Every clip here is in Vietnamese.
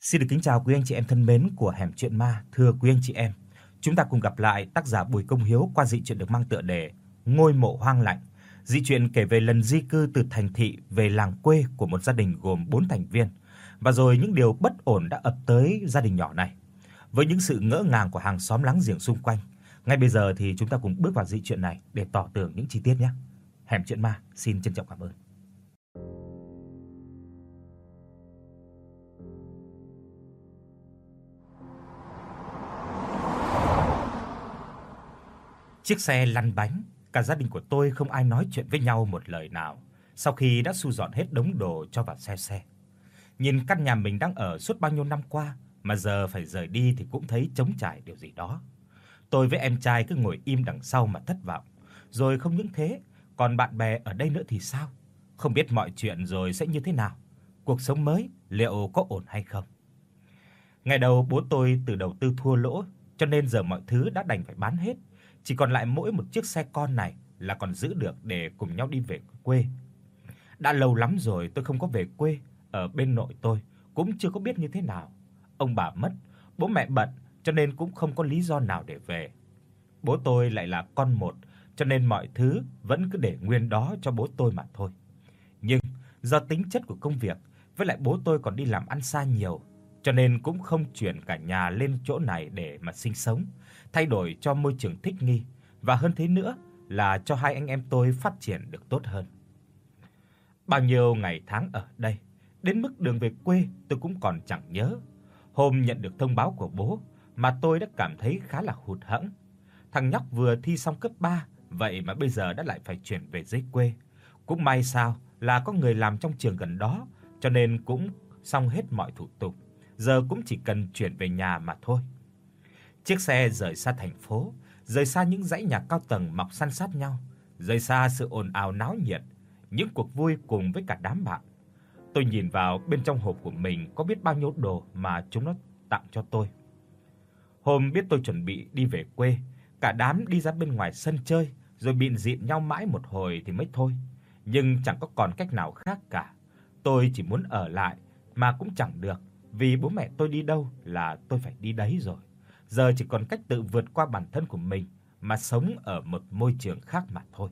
Xin được kính chào quý anh chị em thân mến của Hẻm Chuyện Ma. Thưa quý anh chị em, chúng ta cùng gặp lại tác giả Bùi Công Hiếu qua dị truyện được mang tựa đề Ngôi mộ hoang lạnh. Dị truyện kể về lần di cư từ thành thị về làng quê của một gia đình gồm 4 thành viên, và rồi những điều bất ổn đã ập tới gia đình nhỏ này với những sự ngỡ ngàng của hàng xóm láng giềng xung quanh. Ngay bây giờ thì chúng ta cùng bước vào dị truyện này để tỏ tường những chi tiết nhé. Hẻm Chuyện Ma xin trân trọng cảm ơn. Chiếc xe lăn bánh, cả gia đình của tôi không ai nói chuyện với nhau một lời nào sau khi đã thu dọn hết đống đồ cho vào xe. Nhìn căn nhà mình đang ở suốt bao nhiêu năm qua mà giờ phải rời đi thì cũng thấy trống trải điều gì đó. Tôi với em trai cứ ngồi im đằng sau mà thất vọng. Rồi không những thế, còn bạn bè ở đây nữa thì sao? Không biết mọi chuyện rồi sẽ như thế nào? Cuộc sống mới liệu có ổn hay không? Ngày đầu bố tôi từ đầu tư thua lỗ, cho nên giờ mọi thứ đã đành phải bán hết. Chỉ còn lại mỗi một chiếc xe con này là còn giữ được để cùng nhau đi về quê. Đã lâu lắm rồi tôi không có về quê, ở bên nội tôi cũng chưa có biết như thế nào. Ông bà mất, bố mẹ bận cho nên cũng không có lý do nào để về. Bố tôi lại là con một, cho nên mọi thứ vẫn cứ để nguyên đó cho bố tôi mà thôi. Nhưng do tính chất của công việc, với lại bố tôi còn đi làm ăn xa nhiều, cho nên cũng không chuyển cả nhà lên chỗ này để mà sinh sống, thay đổi cho môi trường thích nghi, và hơn thế nữa là cho hai anh em tôi phát triển được tốt hơn. Bao nhiêu ngày tháng ở đây, đến mức đường về quê tôi cũng còn chẳng nhớ. Hôm nhận được thông báo của bố mà tôi đã cảm thấy khá là hụt hẫng. Thằng nhóc vừa thi xong cấp 3, vậy mà bây giờ đã lại phải chuyển về dưới quê. Cũng may sao là có người làm trong trường gần đó, cho nên cũng xong hết mọi thủ tục. Giờ cũng chỉ cần chuyển về nhà mà thôi. Chiếc xe rời xa thành phố, rời xa những dãy nhà cao tầng mọc san sát nhau, rời xa sự ồn ào náo nhiệt, những cuộc vui cùng với cả đám bạn. Tôi nhìn vào bên trong hộp của mình có biết bao nhiêu đồ mà chúng nó tặng cho tôi. Hôm biết tôi chuẩn bị đi về quê, cả đám đi ra bên ngoài sân chơi, rồi bịn rịn nhau mãi một hồi thì mới thôi. Nhưng chẳng có còn cách nào khác cả. Tôi chỉ muốn ở lại mà cũng chẳng được, vì bố mẹ tôi đi đâu là tôi phải đi đấy rồi. Giờ chỉ còn cách tự vượt qua bản thân của mình mà sống ở một môi trường khác mà thôi.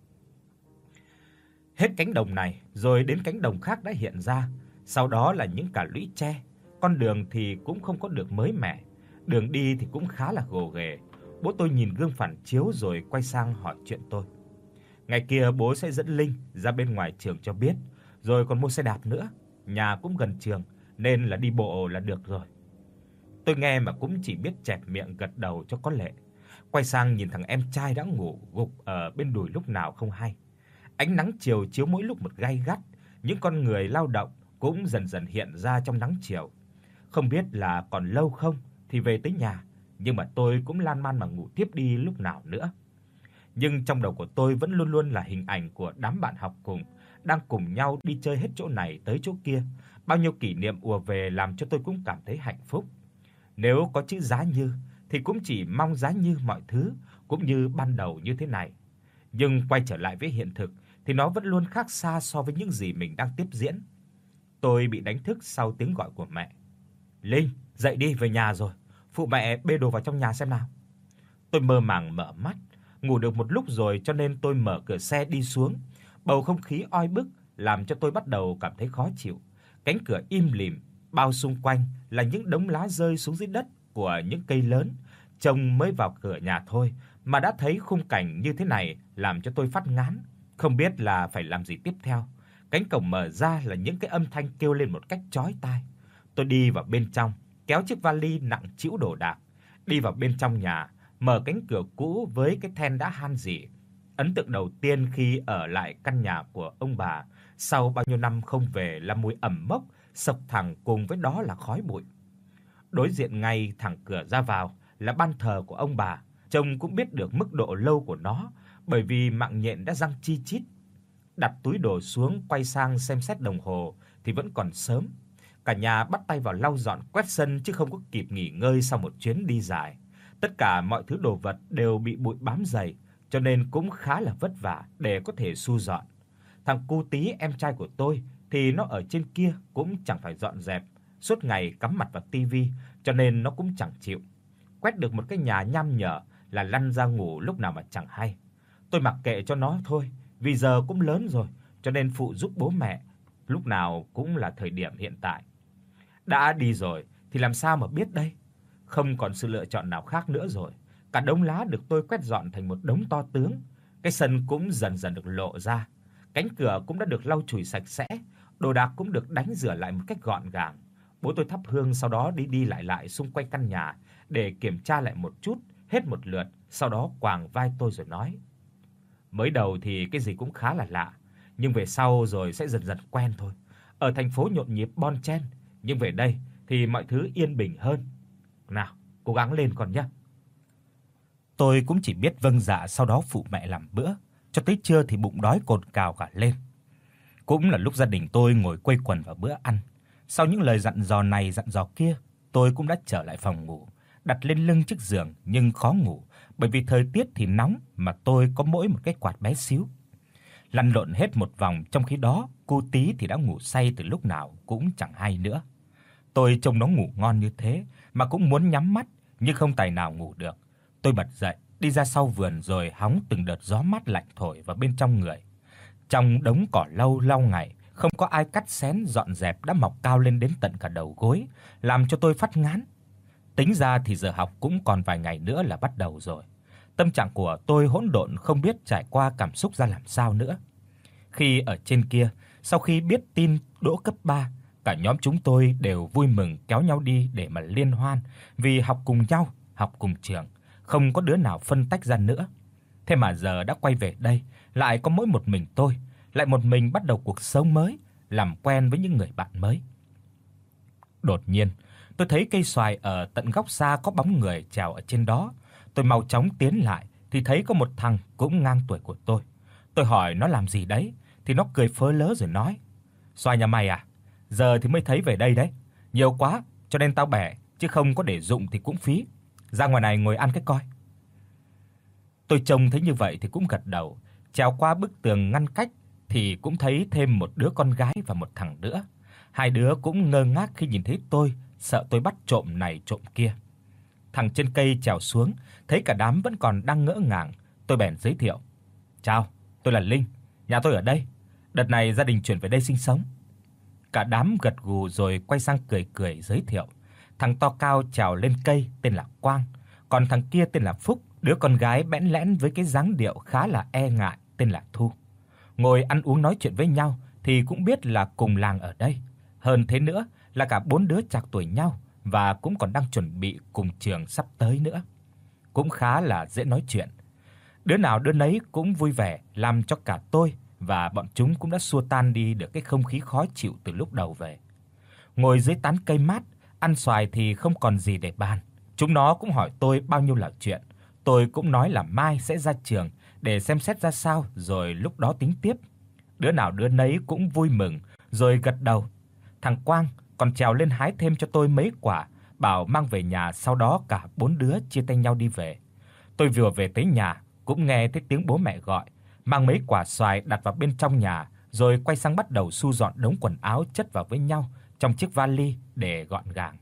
Hết cánh đồng này rồi đến cánh đồng khác đã hiện ra, sau đó là những cả lũy tre. Con đường thì cũng không có được mới mẻ, đường đi thì cũng khá là gồ ghề. Bố tôi nhìn gương phản chiếu rồi quay sang hỏi chuyện tôi. Ngày kia bố sẽ dẫn Linh ra bên ngoài trường cho biết, rồi còn mua xe đạp nữa. Nhà cũng gần trường nên là đi bộ là được rồi. Tôi nghe mà cũng chỉ biết chẹp miệng gật đầu cho có lệ. Quay sang nhìn thằng em trai đã ngủ gục ở bên đùi lúc nào không hay. Ánh nắng chiều chiếu mỗi lúc một gay gắt, những con người lao động cũng dần dần hiện ra trong nắng chiều. Không biết là còn lâu không thì về tới nhà, nhưng mà tôi cũng lan man mà ngủ tiếp đi lúc nào nữa. Nhưng trong đầu của tôi vẫn luôn luôn là hình ảnh của đám bạn học cùng, đang cùng nhau đi chơi hết chỗ này tới chỗ kia. Bao nhiêu kỷ niệm ùa về làm cho tôi cũng cảm thấy hạnh phúc. Nếu có chữ Giá Như thì cũng chỉ mong giá như mọi thứ cũng như ban đầu như thế này. Nhưng quay trở lại với hiện thực thì nó vẫn luôn khác xa so với những gì mình đang tiếp diễn. Tôi bị đánh thức sau tiếng gọi của mẹ. "Linh, dậy đi, về nhà rồi. Phụ mẹ bê đồ vào trong nhà xem nào." Tôi mơ màng mở mắt, ngủ được một lúc rồi cho nên tôi mở cửa xe đi xuống. Bầu không khí oi bức làm cho tôi bắt đầu cảm thấy khó chịu. Cánh cửa im lìm, bao xung quanh là những đống lá rơi xuống dưới đất của những cây lớn. Trông mới vào cửa nhà thôi mà đã thấy khung cảnh như thế này làm cho tôi phát ngán, không biết là phải làm gì tiếp theo. Cánh cổng mở ra là những cái âm thanh kêu lên một cách chói tai. Tôi đi vào bên trong, kéo chiếc vali nặng trĩu đồ đạc, đi vào bên trong nhà, mở cánh cửa cũ với cái then đã han rỉ. Ấn tượng đầu tiên khi ở lại căn nhà của ông bà sau bao nhiêu năm không về là mùi ẩm mốc sộc thẳng, cùng với đó là khói bụi. Đối diện ngay thẳng cửa ra vào là ban thờ của ông bà, trông cũng biết được mức độ lâu của nó, bởi vì mạng nhện đã răng chi chít. Đặt túi đồ xuống, quay sang xem xét đồng hồ thì vẫn còn sớm. Cả nhà bắt tay vào lau dọn quét sân chứ không có kịp nghỉ ngơi sau một chuyến đi dài. Tất cả mọi thứ đồ vật đều bị bụi bám dày, cho nên cũng khá là vất vả để có thể thu dọn. Thằng cu Tí em trai của tôi thì nó ở trên kia cũng chẳng phải dọn dẹp suốt ngày cắm mặt vào tivi, cho nên nó cũng chẳng chịu. Quét được một cái nhà nham nhở là lăn ra ngủ lúc nào mà chẳng hay. Tôi mặc kệ cho nó thôi, vì giờ cũng lớn rồi, cho nên phụ giúp bố mẹ lúc nào cũng là thời điểm hiện tại. Đã đi rồi thì làm sao mà biết đây? Không còn sự lựa chọn nào khác nữa rồi. Cả đống lá được tôi quét dọn thành một đống to tướng. Cái sân cũng dần dần được lộ ra. Cánh cửa cũng đã được lau chùi sạch sẽ, đồ đạc cũng được đánh rửa lại một cách gọn gàng. Bố tôi thắp hương sau đó đi đi lại lại xung quanh căn nhà để kiểm tra lại một chút, hết một lượt, sau đó quàng vai tôi rồi nói: "Mới đầu thì cái gì cũng khá là lạ, nhưng về sau rồi sẽ dần dần quen thôi. Ở thành phố nhộn nhịp bon chen, nhưng về đây thì mọi thứ yên bình hơn. Nào, cố gắng lên con nhé." Tôi cũng chỉ biết vâng dạ, sau đó phụ mẹ làm bữa, cho tới trưa thì bụng đói cồn cào cả lên. Cũng là lúc gia đình tôi ngồi quây quần vào bữa ăn. Sau những lời dặn dò này dặn dò kia, tôi cũng đã trở lại phòng ngủ, đặt lên lưng chiếc giường nhưng khó ngủ, bởi vì thời tiết thì nóng mà tôi có mỗi một cái quạt bé xíu. Lăn lộn hết một vòng, trong khi đó cô Tí thì đã ngủ say từ lúc nào cũng chẳng hay nữa. Tôi trông nó ngủ ngon như thế mà cũng muốn nhắm mắt nhưng không tài nào ngủ được. Tôi bật dậy, đi ra sau vườn rồi hóng từng đợt gió mát lạnh thổi vào bên trong người. Trong đống cỏ lau lau ngày, không có ai cắt xén dọn dẹp đã mọc cao lên đến tận cả đầu gối, làm cho tôi phát ngán. Tính ra thì giờ học cũng còn vài ngày nữa là bắt đầu rồi. Tâm trạng của tôi hỗn độn, không biết trải qua cảm xúc ra làm sao nữa. Khi ở trên kia, sau khi biết tin đỗ cấp 3, cả nhóm chúng tôi đều vui mừng kéo nhau đi để mà liên hoan, vì học cùng nhau, học cùng trường, không có đứa nào phân tách ra nữa. Thế mà giờ đã quay về đây, lại có mỗi một mình tôi, lại một mình bắt đầu cuộc sống mới, làm quen với những người bạn mới. Đột nhiên, tôi thấy cây xoài ở tận góc xa có bóng người trèo ở trên đó. Tôi mau chóng tiến lại thì thấy có một thằng cũng ngang tuổi của tôi. Tôi hỏi nó làm gì đấy thì nó cười phớ lớ rồi nói: "Xoài nhà mày à? Giờ thì mới thấy về đây đấy. Nhiều quá cho nên tao bẻ, chứ không có để dụng thì cũng phí. Ra ngoài này ngồi ăn cái coi." Tôi trông thấy như vậy thì cũng gật đầu, trèo qua bức tường ngăn cách thì cũng thấy thêm một đứa con gái và một thằng nữa. Hai đứa cũng ngơ ngác khi nhìn thấy tôi, sợ tôi bắt trộm này trộm kia. Thằng trên cây trèo xuống, thấy cả đám vẫn còn đang ngỡ ngàng, tôi bèn giới thiệu: "Chào, tôi là Linh, nhà tôi ở đây. Đợt này gia đình chuyển về đây sinh sống." Cả đám gật gù rồi quay sang cười cười giới thiệu: Thằng to cao trèo lên cây tên là Quang, còn thằng kia tên là Phúc, đứa con gái bẽn lẽn với cái dáng điệu khá là e ngại tên là Thu. Ngồi ăn uống nói chuyện với nhau thì cũng biết là cùng làng ở đây. Hơn thế nữa là cả bốn đứa trạc tuổi nhau và cũng còn đang chuẩn bị cùng trường sắp tới nữa. Cũng khá là dễ nói chuyện. Đứa nào đứa nấy cũng vui vẻ, làm cho cả tôi và bọn chúng cũng đã xua tan đi được cái không khí khó chịu từ lúc đầu về. Ngồi dưới tán cây mát, ăn xoài thì không còn gì để bàn. Chúng nó cũng hỏi tôi bao nhiêu là chuyện. Tôi cũng nói là mai sẽ ra trường để xem xét ra sao rồi lúc đó tính tiếp. Đứa nào đứa nấy cũng vui mừng rồi gật đầu. Thằng Quang còn trèo lên hái thêm cho tôi mấy quả, bảo mang về nhà, sau đó cả bốn đứa chia tay nhau đi về. Tôi vừa về tới nhà cũng nghe thấy tiếng bố mẹ gọi, mang mấy quả xoài đặt vào bên trong nhà rồi quay sang bắt đầu thu dọn đống quần áo chất vào với nhau trong chiếc vali để gọn gàng.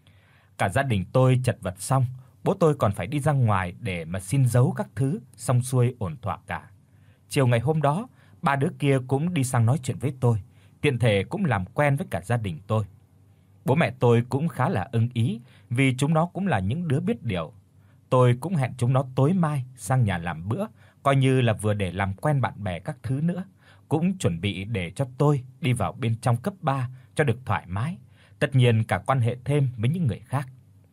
Cả gia đình tôi chật vật xong, bố tôi còn phải đi ra ngoài để mà xin dấu các thứ, xong xuôi ổn thỏa cả. Chiều ngày hôm đó, ba đứa kia cũng đi sang nói chuyện với tôi, tiện thể cũng làm quen với cả gia đình tôi. Bố mẹ tôi cũng khá là ưng ý vì chúng nó cũng là những đứa biết điều. Tôi cũng hẹn chúng nó tối mai sang nhà làm bữa, coi như là vừa để làm quen bạn bè các thứ nữa, cũng chuẩn bị để cho tôi đi vào bên trong cấp 3 cho được thoải mái, tất nhiên cả quan hệ thêm với những người khác.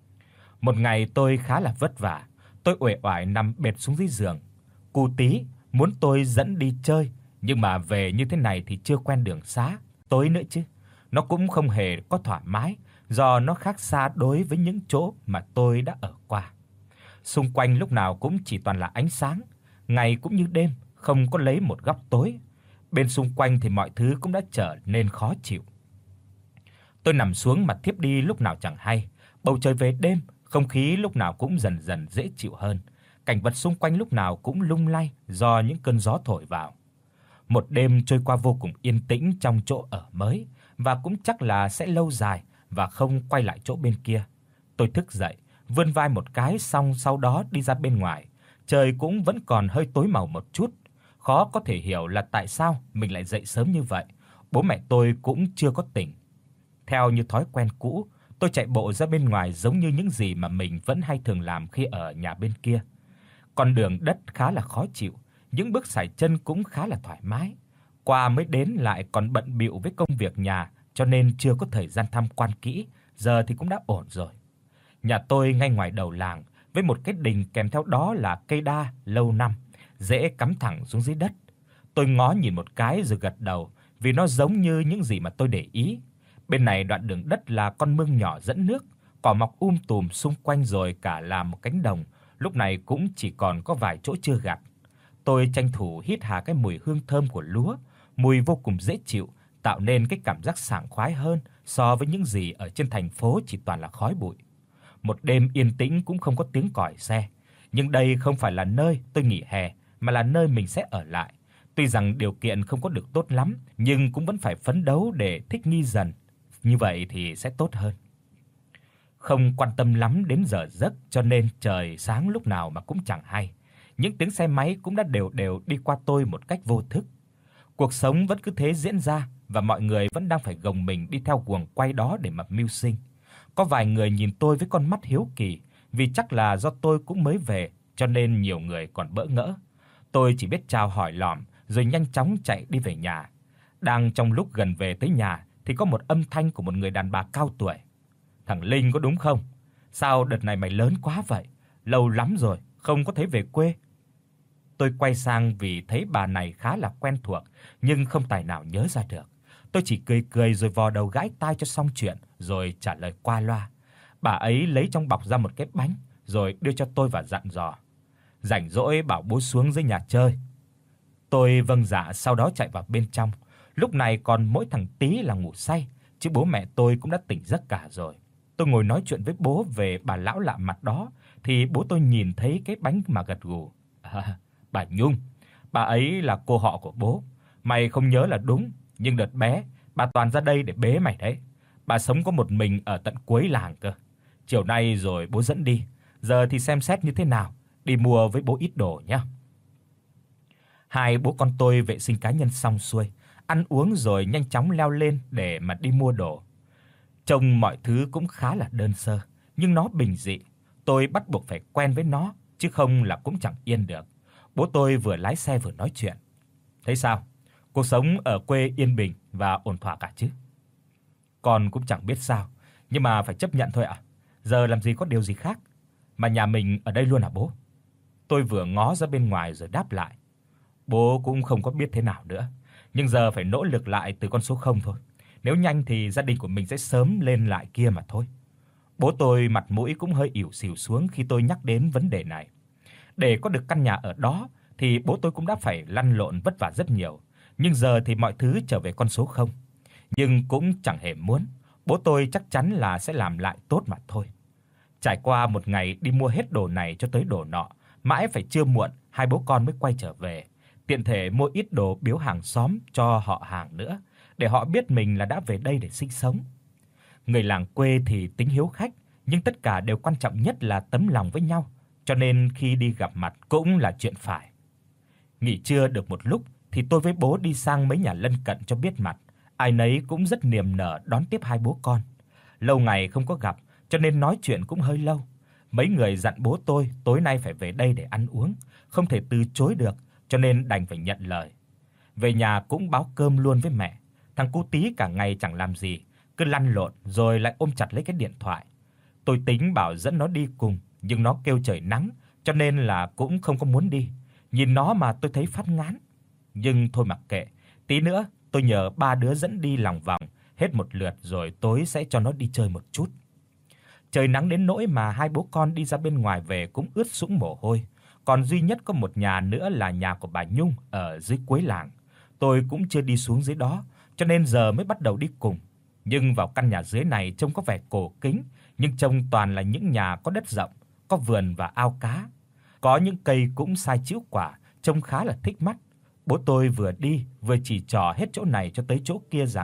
Một ngày tôi khá là vất vả, tôi uể oải nằm bệt xuống dưới giường. Cu Tí muốn tôi dẫn đi chơi, nhưng mà về như thế này thì chưa quen đường xá, tối nữa chứ. Nó cũng không hề có thoải mái, do nó khác xa đối với những chỗ mà tôi đã ở qua. Xung quanh lúc nào cũng chỉ toàn là ánh sáng, ngày cũng như đêm, không có lấy một góc tối. Bên xung quanh thì mọi thứ cũng đã trở nên khó chịu. Tôi nằm xuống mà thiếp đi lúc nào chẳng hay. Bầu trời về đêm, không khí lúc nào cũng dần dần dễ chịu hơn. Cảnh vật xung quanh lúc nào cũng lung lay do những cơn gió thổi vào. Một đêm trôi qua vô cùng yên tĩnh trong chỗ ở mới, và cũng chắc là sẽ lâu dài và không quay lại chỗ bên kia. Tôi thức dậy, vươn vai một cái xong sau đó đi ra bên ngoài. Trời cũng vẫn còn hơi tối màu một chút, khó có thể hiểu là tại sao mình lại dậy sớm như vậy. Bố mẹ tôi cũng chưa có tỉnh. Theo như thói quen cũ, tôi chạy bộ ra bên ngoài giống như những gì mà mình vẫn hay thường làm khi ở nhà bên kia. Con đường đất khá là khó chịu, những bước sải chân cũng khá là thoải mái. Qua mới đến lại còn bận bịu với công việc nhà, cho nên chưa có thời gian tham quan kỹ, giờ thì cũng đã ổn rồi. Nhà tôi ngay ngoài đầu làng, với một cái đình kèm theo đó là cây đa lâu năm, rễ cắm thẳng xuống dưới đất. Tôi ngó nhìn một cái rồi gật đầu, vì nó giống như những gì mà tôi để ý. Bên này đoạn đường đất là con mương nhỏ dẫn nước, cỏ mọc tùm xung quanh rồi cả là một cánh đồng, lúc này cũng chỉ còn có vài chỗ chưa gặt. Tôi tranh thủ hít hà cái mùi hương thơm của lúa, mùi vô cùng dễ chịu, tạo nên cái cảm giác sảng khoái hơn so với những gì ở trên thành phố chỉ toàn là khói bụi. Một đêm yên tĩnh cũng không có tiếng còi xe, nhưng đây không phải là nơi tôi nghỉ hè mà là nơi mình sẽ ở lại. Tuy rằng điều kiện không có được tốt lắm, nhưng cũng vẫn phải phấn đấu để thích nghi dần, như vậy thì sẽ tốt hơn. Không quan tâm lắm đến giờ giấc cho nên trời sáng lúc nào mà cũng chẳng hay. Những tiếng xe máy cũng đã đều đều đi qua tôi một cách vô thức. Cuộc sống vẫn cứ thế diễn ra và mọi người vẫn đang phải gồng mình đi theo guồng quay đó để mà mưu sinh. Có vài người nhìn tôi với con mắt hiếu kỳ, vì chắc là do tôi cũng mới về cho nên nhiều người còn bỡ ngỡ. Tôi chỉ biết chào hỏi lỏm rồi nhanh chóng chạy đi về nhà. Đang trong lúc gần về tới nhà thì có một âm thanh của một người đàn bà cao tuổi. "Thằng Linh có đúng không? Sao đợt này mày lớn quá vậy? Lâu lắm rồi không có thấy về quê." Tôi quay sang vì thấy bà này khá là quen thuộc nhưng không tài nào nhớ ra được. Tôi chỉ cười cười rồi vò đầu gãi tai cho xong chuyện rồi trả lời qua loa. Bà ấy lấy trong bọc ra một cái bánh rồi đưa cho tôi và dặn dò: "Rảnh rỗi bảo bố xuống dưới nhà chơi." Tôi vâng dạ, sau đó chạy vào bên trong. Lúc này còn mỗi thằng Tí là ngủ say, chứ bố mẹ tôi cũng đã tỉnh giấc cả rồi. Tôi ngồi nói chuyện với bố về bà lão lạ mặt đó thì bố tôi nhìn thấy cái bánh mà gật gù. Bà Nhung, bà ấy là cô họ của bố. Mày không nhớ là đúng, nhưng đợt bé bà toàn ra đây để bế mày đấy. Bà sống có một mình ở tận cuối làng cơ. Chiều nay rồi bố dẫn đi, giờ thì xem xét như thế nào, đi mua với bố ít đồ nhé." Hai bố con tôi vệ sinh cá nhân xong xuôi, ăn uống rồi nhanh chóng leo lên để mà đi mua đồ. Trông mọi thứ cũng khá là đơn sơ, nhưng nó bình dị. Tôi bắt buộc phải quen với nó, chứ không là cũng chẳng yên được. Bố tôi vừa lái xe vừa nói chuyện. "Thấy sao? Cuộc sống ở quê yên bình và ổn thỏa cả chứ?" "Con cũng chẳng biết sao, nhưng mà phải chấp nhận thôi ạ. Giờ làm gì có điều gì khác. Mà nhà mình ở đây luôn hả bố?" Tôi vừa ngó ra bên ngoài rồi đáp lại. "Bố cũng không có biết thế nào nữa, nhưng giờ phải nỗ lực lại từ con số 0 thôi. Nếu nhanh thì gia đình của mình sẽ sớm lên lại kia mà thôi." Bố tôi mặt mũi cũng hơi ỉu xìu xuống khi tôi nhắc đến vấn đề này. Để có được căn nhà ở đó thì bố tôi cũng đã phải lăn lộn vất vả rất nhiều, nhưng giờ thì mọi thứ trở về con số 0. Nhưng cũng chẳng hề muốn, bố tôi chắc chắn là sẽ làm lại tốt mà thôi. Trải qua một ngày đi mua hết đồ này cho tới đồ nọ, mãi phải trưa muộn hai bố con mới quay trở về, tiện thể mua ít đồ biếu hàng xóm cho họ hàng nữa, để họ biết mình là đã về đây để sinh sống. Người làng quê thì tính hiếu khách, nhưng tất cả đều quan trọng nhất là tấm lòng với nhau, cho nên khi đi gặp mặt cũng là chuyện phải. Nghỉ trưa được một lúc thì tôi với bố đi sang mấy nhà lân cận cho biết mặt, ai nấy cũng rất niềm nở đón tiếp hai bố con. Lâu ngày không có gặp cho nên nói chuyện cũng hơi lâu. Mấy người dặn bố tôi tối nay phải về đây để ăn uống, không thể từ chối được, cho nên đành phải nhận lời. Về nhà cũng báo cơm luôn với mẹ. Thằng cu Tí cả ngày chẳng làm gì, cứ lăn lộn rồi lại ôm chặt lấy cái điện thoại. Tôi tính bảo dẫn nó đi cùng, nhưng nó kêu trời nắng, cho nên là cũng không có muốn đi. Nhìn nó mà tôi thấy phát ngán. Nhưng thôi mặc kệ, tí nữa tôi nhờ ba đứa dẫn đi lòng vòng hết một lượt rồi tối sẽ cho nó đi chơi một chút. Trời nắng đến nỗi mà hai bố con đi ra bên ngoài về cũng ướt sũng mồ hôi. Còn duy nhất có một nhà nữa là nhà của bà Nhung ở dưới cuối làng. Tôi cũng chưa đi xuống dưới đó, cho nên giờ mới bắt đầu đi cùng. Nhưng vào căn nhà dưới này trông có vẻ cổ kính, nhưng trông toàn là những nhà có đất rộng, có vườn và ao cá. Có những cây cũng sai chĩu quả, trông khá là thích mắt. Bố tôi vừa đi vừa chỉ trò hết chỗ này cho tới chỗ kia rằng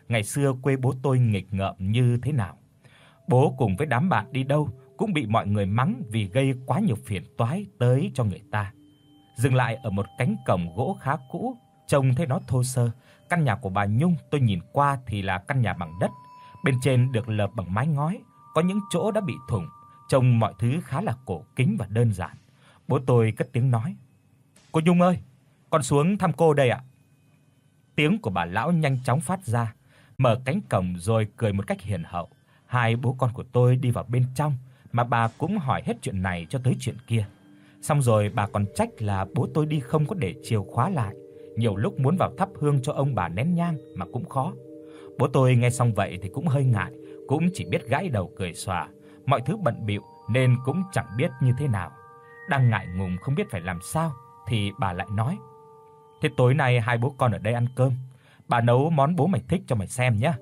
ngày xưa quê bố tôi nghịch ngợm như thế nào. Bố cùng với đám bạn đi đâu cũng bị mọi người mắng vì gây quá nhiều phiền toái tới cho người ta. Dừng lại ở một cánh cổng gỗ khá cũ, trông thấy nó thô sơ. Căn nhà của bà Nhung tôi nhìn qua thì là căn nhà bằng đất, bên trên được lợp bằng mái ngói, có những chỗ đã bị thủng, trông mọi thứ khá là cổ kính và đơn giản. Bố tôi cất tiếng nói: "Cô Nhung ơi, con xuống thăm cô đây ạ." Tiếng của bà lão nhanh chóng phát ra, mở cánh cổng rồi cười một cách hiền hậu. Hai bố con của tôi đi vào bên trong mà bà cũng hỏi hết chuyện này cho tới chuyện kia. Xong rồi bà còn trách là bố tôi đi không có để chìa khóa lại, nhiều lúc muốn vào thắp hương cho ông bà nén nhang mà cũng khó. Bố tôi nghe xong vậy thì cũng hơi ngại, cũng chỉ biết gãi đầu cười xòa, mọi thứ bận bịu nên cũng chẳng biết như thế nào. Đang ngại ngùng không biết phải làm sao thì bà lại nói: "Thế tối nay hai bố con ở đây ăn cơm, bà nấu món bố mày thích cho mày xem nhé."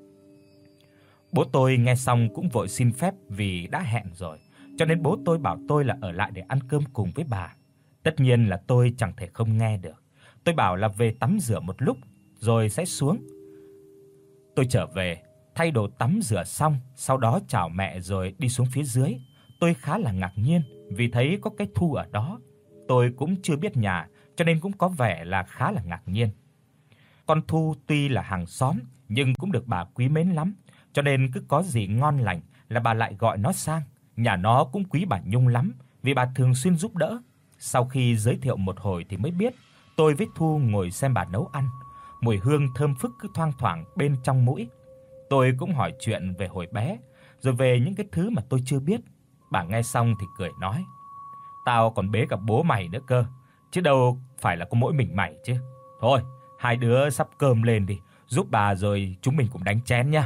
Bố tôi nghe xong cũng vội xin phép vì đã hẹn rồi, cho nên bố tôi bảo tôi là ở lại để ăn cơm cùng với bà. Tất nhiên là tôi chẳng thể không nghe được. Tôi bảo là về tắm rửa một lúc rồi sẽ xuống. Tôi trở về, thay đồ tắm rửa xong, sau đó chào mẹ rồi đi xuống phía dưới. Tôi khá là ngạc nhiên vì thấy có cái Thu ở đó. Tôi cũng chưa biết nhà, cho nên cũng có vẻ là khá là ngạc nhiên. Con Thu tuy là hàng xóm nhưng cũng được bà quý mến lắm, cho nên cứ có gì ngon lành là bà lại gọi nó sang. Nhà nó cũng quý bà Nhung lắm vì bà thường xuyên giúp đỡ. Sau khi giới thiệu một hồi thì mới biết, tôi với Thu ngồi xem bà nấu ăn. Mùi hương thơm phức cứ thoang thoảng bên trong mũi. Tôi cũng hỏi chuyện về hồi bé, rồi về những cái thứ mà tôi chưa biết. Bà nghe xong thì cười nói: "Tao còn bế cả bố mày nữa cơ, chứ đâu phải là có mỗi mình mày chứ. Thôi, hai đứa sắp cơm lên đi, giúp bà rồi chúng mình cùng đánh chén nhá."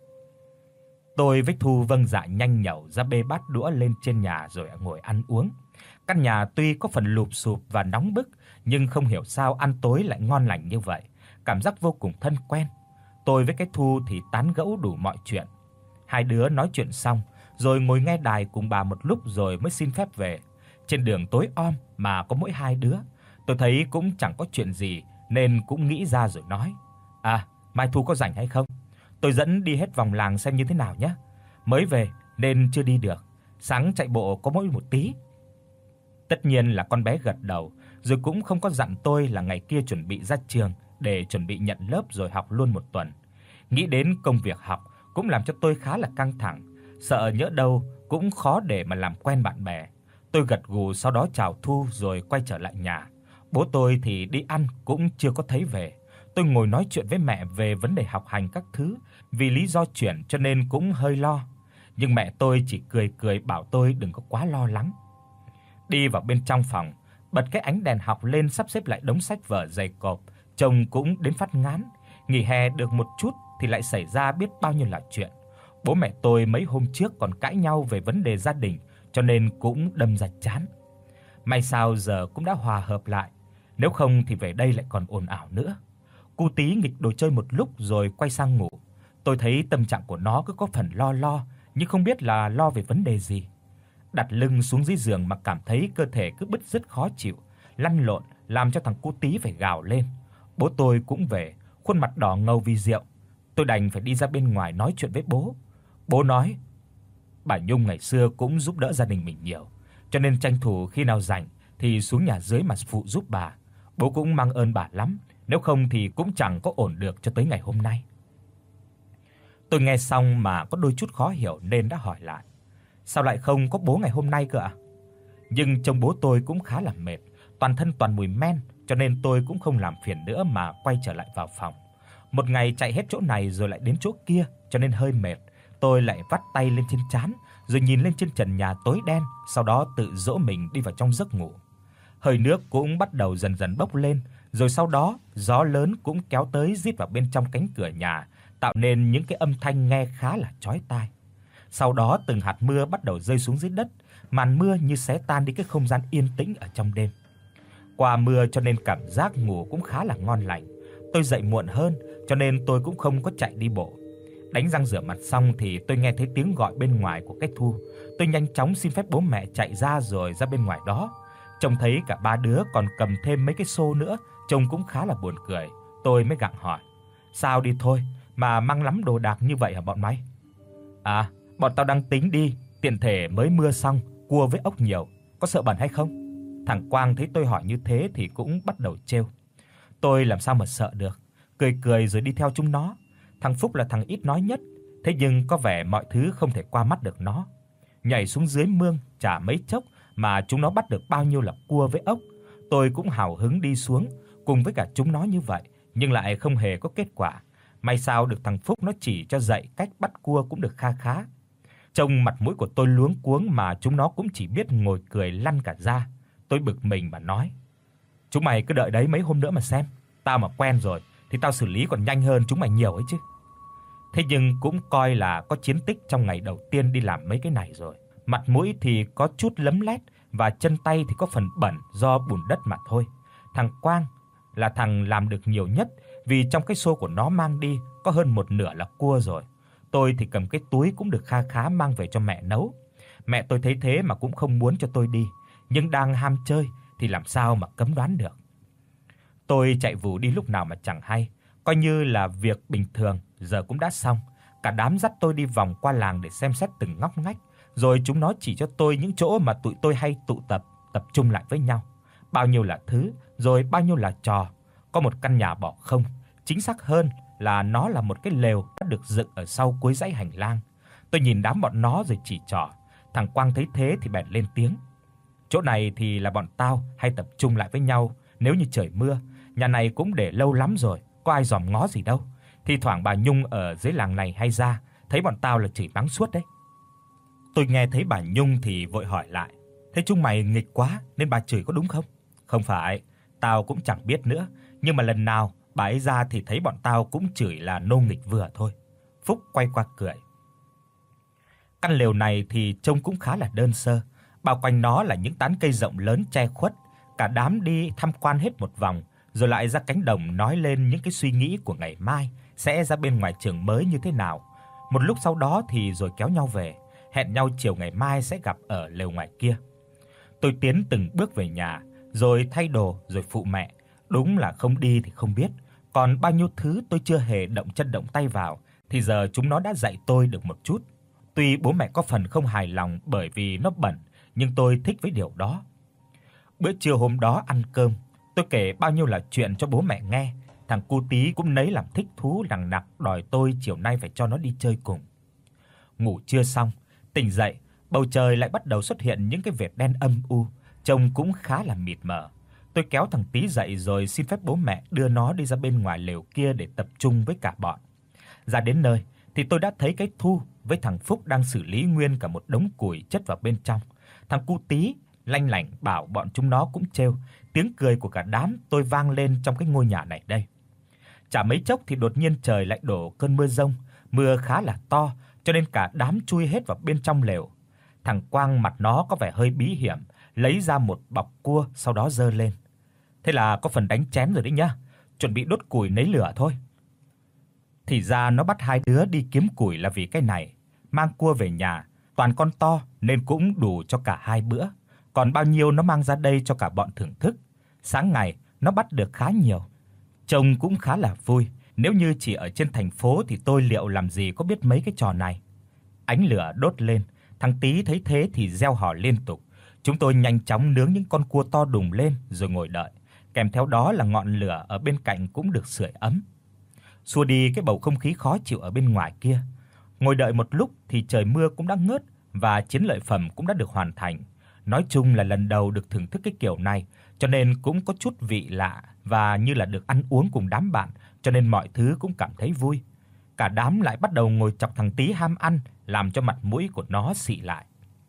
Tôi với Thu vâng dạ nhanh nhảu ra bê bát đũa lên trên nhà rồi ngồi ăn uống. Căn nhà tuy có phần lụp xụp và nóng bức, nhưng không hiểu sao ăn tối lại ngon lành như vậy, cảm giác vô cùng thân quen. Tôi với cái Thu thì tán gẫu đủ mọi chuyện. Hai đứa nói chuyện xong, rồi ngồi nghe đài cùng bà một lúc rồi mới xin phép về. Trên đường tối om mà có mỗi hai đứa, tôi thấy cũng chẳng có chuyện gì nên cũng nghĩ ra rồi nói: "Mai Thu có rảnh hay không? Tôi dẫn đi hết vòng làng xem như thế nào nhé. Mới về nên chưa đi được, sáng chạy bộ có mỗi một tí." Tất nhiên là con bé gật đầu, rồi cũng không có dặn tôi là ngày kia chuẩn bị ra trường để chuẩn bị nhận lớp rồi học luôn một tuần. Nghĩ đến công việc học cũng làm cho tôi khá là căng thẳng, sợ nhỡ đâu cũng khó để mà làm quen bạn bè. Tôi gật gù sau đó chào Thu rồi quay trở lại nhà. Bố tôi thì đi ăn cũng chưa có thấy về. Tôi ngồi nói chuyện với mẹ về vấn đề học hành các thứ, vì lý do chuyển cho nên cũng hơi lo. Nhưng mẹ tôi chỉ cười cười bảo tôi đừng có quá lo lắng. Đi vào bên trong phòng, bật cái ánh đèn học lên sắp xếp lại đống sách vở dày cộp, trông cũng đến phát ngán. Nghỉ hè được một chút thì lại xảy ra biết bao nhiêu là chuyện. Bố mẹ tôi mấy hôm trước còn cãi nhau về vấn đề gia đình, cho nên cũng đâm ra chán. May sao giờ cũng đã hòa hợp lại, nếu không thì về đây lại còn ồn ào nữa. Cu Tí nghịch đồ chơi một lúc rồi quay sang ngủ. Tôi thấy tâm trạng của nó cứ có phần lo lo, nhưng không biết là lo về vấn đề gì. Đặt lưng xuống dưới giường mà cảm thấy cơ thể cứ bứt rứt khó chịu, lăn lộn làm cho thằng Cu Tí phải gào lên. Bố tôi cũng về, khuôn mặt đỏ ngầu vì rượu. Tôi đành phải đi ra bên ngoài nói chuyện với bố. Bố nói: "Bà Nhung ngày xưa cũng giúp đỡ gia đình mình nhiều, cho nên tranh thủ khi nào rảnh thì xuống nhà dưới mà phụ giúp bà. Bố cũng mang ơn bà lắm, nếu không thì cũng chẳng có ổn được cho tới ngày hôm nay." Tôi nghe xong mà có đôi chút khó hiểu nên đã hỏi lại: "Sao lại không có bố ngày hôm nay cơ ạ?" Nhưng trông bố tôi cũng khá là mệt, toàn thân toàn mùi men, cho nên tôi cũng không làm phiền nữa mà quay trở lại vào phòng. Một ngày chạy hết chỗ này rồi lại đến chỗ kia, cho nên hơi mệt. Tôi lại vắt tay lên trên trán, rồi nhìn lên trên trần nhà tối đen, sau đó tự dỗ mình đi vào trong giấc ngủ. Hơi nước cũng bắt đầu dần dần bốc lên, rồi sau đó gió lớn cũng kéo tới rít vào bên trong cánh cửa nhà, tạo nên những cái âm thanh nghe khá là chói tai. Sau đó từng hạt mưa bắt đầu rơi xuống dưới đất, màn mưa như xé tan đi cái không gian yên tĩnh ở trong đêm. Qua mưa cho nên cảm giác ngủ cũng khá là ngon lành. Tôi dậy muộn hơn, cho nên tôi cũng không có chạy đi bộ. Đánh răng rửa mặt xong thì tôi nghe thấy tiếng gọi bên ngoài của cái Thu. Tôi nhanh chóng xin phép bố mẹ chạy ra rồi ra bên ngoài đó. Trông thấy cả ba đứa còn cầm thêm mấy cái xô nữa, trông cũng khá là buồn cười. Tôi mới gặng hỏi: "Sao đi thôi, mà mang lắm đồ đạc như vậy hả bọn mày? À, bọn tao đang tính đi, tiện thể mới mưa xong, cua với ốc nhiều, có sợ bẩn hay không? Thằng Quang thấy tôi hỏi như thế thì cũng bắt đầu trêu. Tôi làm sao mà sợ được, cười cười rồi đi theo chúng nó. Thằng Phúc là thằng ít nói nhất, thế nhưng có vẻ mọi thứ không thể qua mắt được nó. Nhảy xuống dưới mương chả mấy chốc mà chúng nó bắt được bao nhiêu là cua với ốc. Tôi cũng hào hứng đi xuống cùng với cả chúng nó như vậy, nhưng lại không hề có kết quả. May sao được thằng Phúc nó chỉ cho dạy cách bắt cua cũng được kha khá. Trông mặt mũi của tôi luống cuống mà chúng nó cũng chỉ biết ngồi cười lăn cả ra. Tôi bực mình mà nói: "Chúng mày cứ đợi đấy mấy hôm nữa mà xem, tao mà quen rồi thì tao xử lý còn nhanh hơn chúng mày nhiều ấy chứ." Thế nhưng cũng coi là có chiến tích trong ngày đầu tiên đi làm mấy cái này rồi. Mặt mũi thì có chút lấm lét và chân tay thì có phần bẩn do bùn đất mà thôi. Thằng Quang là thằng làm được nhiều nhất, vì trong cái xô của nó mang đi có hơn một nửa là cua rồi. Tôi thì cầm cái túi cũng được kha khá mang về cho mẹ nấu. Mẹ tôi thấy thế mà cũng không muốn cho tôi đi, nhưng đang ham chơi thì làm sao mà cấm đoán được. Tôi chạy vù đi lúc nào mà chẳng hay, coi như là việc bình thường, giờ cũng đã xong. Cả đám dắt tôi đi vòng qua làng để xem xét từng ngóc ngách, rồi chúng nó chỉ cho tôi những chỗ mà tụi tôi hay tụ tập trung lại với nhau. Bao nhiêu là thứ, rồi bao nhiêu là trò. Có một căn nhà bỏ không, chính xác hơn là nó là một cái lều đã được dựng ở sau cuối dãy hành lang. Tôi nhìn đám bọn nó rồi chỉ trỏ. Thằng Quang thấy thế thì bèn lên tiếng: "Chỗ này thì là bọn tao hay tập trung lại với nhau nếu như trời mưa. Nhà này cũng để lâu lắm rồi, có ai dòm ngó gì đâu. Thi thoảng bà Nhung ở dưới làng này hay ra, thấy bọn tao là chửi mắng suốt đấy." Tôi nghe thấy bà Nhung thì vội hỏi lại: "Thế chúng mày nghịch quá nên bà chửi có đúng không?" "Không phải, tao cũng chẳng biết nữa, nhưng mà lần nào bà ấy ra thì thấy bọn tao cũng chửi là nô nghịch vừa thôi." Phúc quay qua cười. Căn lều này thì trông cũng khá là đơn sơ, bao quanh nó là những tán cây rộng lớn che khuất. Cả đám đi tham quan hết một vòng, rồi lại ra cánh đồng nói lên những cái suy nghĩ của ngày mai sẽ ra bên ngoài trường mới như thế nào. Một lúc sau đó thì rồi kéo nhau về, hẹn nhau chiều ngày mai sẽ gặp ở lều ngoài kia. Tôi tiến từng bước về nhà, rồi thay đồ rồi phụ mẹ. Đúng là không đi thì không biết, còn bao nhiêu thứ tôi chưa hề động chân động tay vào thì giờ chúng nó đã dạy tôi được một chút. Tuy bố mẹ có phần không hài lòng bởi vì nó bẩn, nhưng tôi thích với điều đó. Bữa trưa hôm đó ăn cơm, tôi kể bao nhiêu là chuyện cho bố mẹ nghe. Thằng cu Tí cũng nấy làm thích thú nằng nặc đòi tôi chiều nay phải cho nó đi chơi cùng. Ngủ trưa xong, tỉnh dậy, bầu trời lại bắt đầu xuất hiện những cái vệt đen âm u, trông cũng khá là mịt mờ. Tôi kéo thằng Tí dậy rồi xin phép bố mẹ đưa nó đi ra bên ngoài lều kia để tập trung với cả bọn. Ra đến nơi thì tôi đã thấy cái Thu với thằng Phúc đang xử lý nguyên cả một đống củi chất vào bên trong. Thằng cu Tí lanh lảnh bảo bọn chúng nó cũng trêu, tiếng cười của cả đám tôi vang lên trong cái ngôi nhà này đây. Chả mấy chốc thì đột nhiên trời lại đổ cơn mưa dông, mưa khá là to cho nên cả đám chui hết vào bên trong lều. Thằng Quang mặt nó có vẻ hơi bí hiểm, lấy ra một bọc cua sau đó giơ lên. Thế là có phần đánh chén rồi đấy nhá, chuẩn bị đốt củi nấy lửa thôi. Thì ra nó bắt hai đứa đi kiếm củi là vì cái này, mang cua về nhà, toàn con to nên cũng đủ cho cả hai bữa, còn bao nhiêu nó mang ra đây cho cả bọn thưởng thức. Sáng ngày nó bắt được khá nhiều, trông cũng khá là vui, nếu như chỉ ở trên thành phố thì tôi liệu làm gì có biết mấy cái trò này. Ánh lửa đốt lên, thằng Tí thấy thế thì reo hò liên tục. Chúng tôi nhanh chóng nướng những con cua to đùng lên rồi ngồi đợi, kèm theo đó là ngọn lửa ở bên cạnh cũng được sưởi ấm, xua đi cái bầu không khí khó chịu ở bên ngoài kia. Ngồi đợi một lúc thì trời mưa cũng đã ngớt và chiến lợi phẩm cũng đã được hoàn thành. Nói chung là lần đầu được thưởng thức cái kiểu này, cho nên cũng có chút vị lạ và như là được ăn uống cùng đám bạn, cho nên mọi thứ cũng cảm thấy vui. Cả đám lại bắt đầu ngồi chọc thằng Tí ham ăn, làm cho mặt mũi của nó xị lại.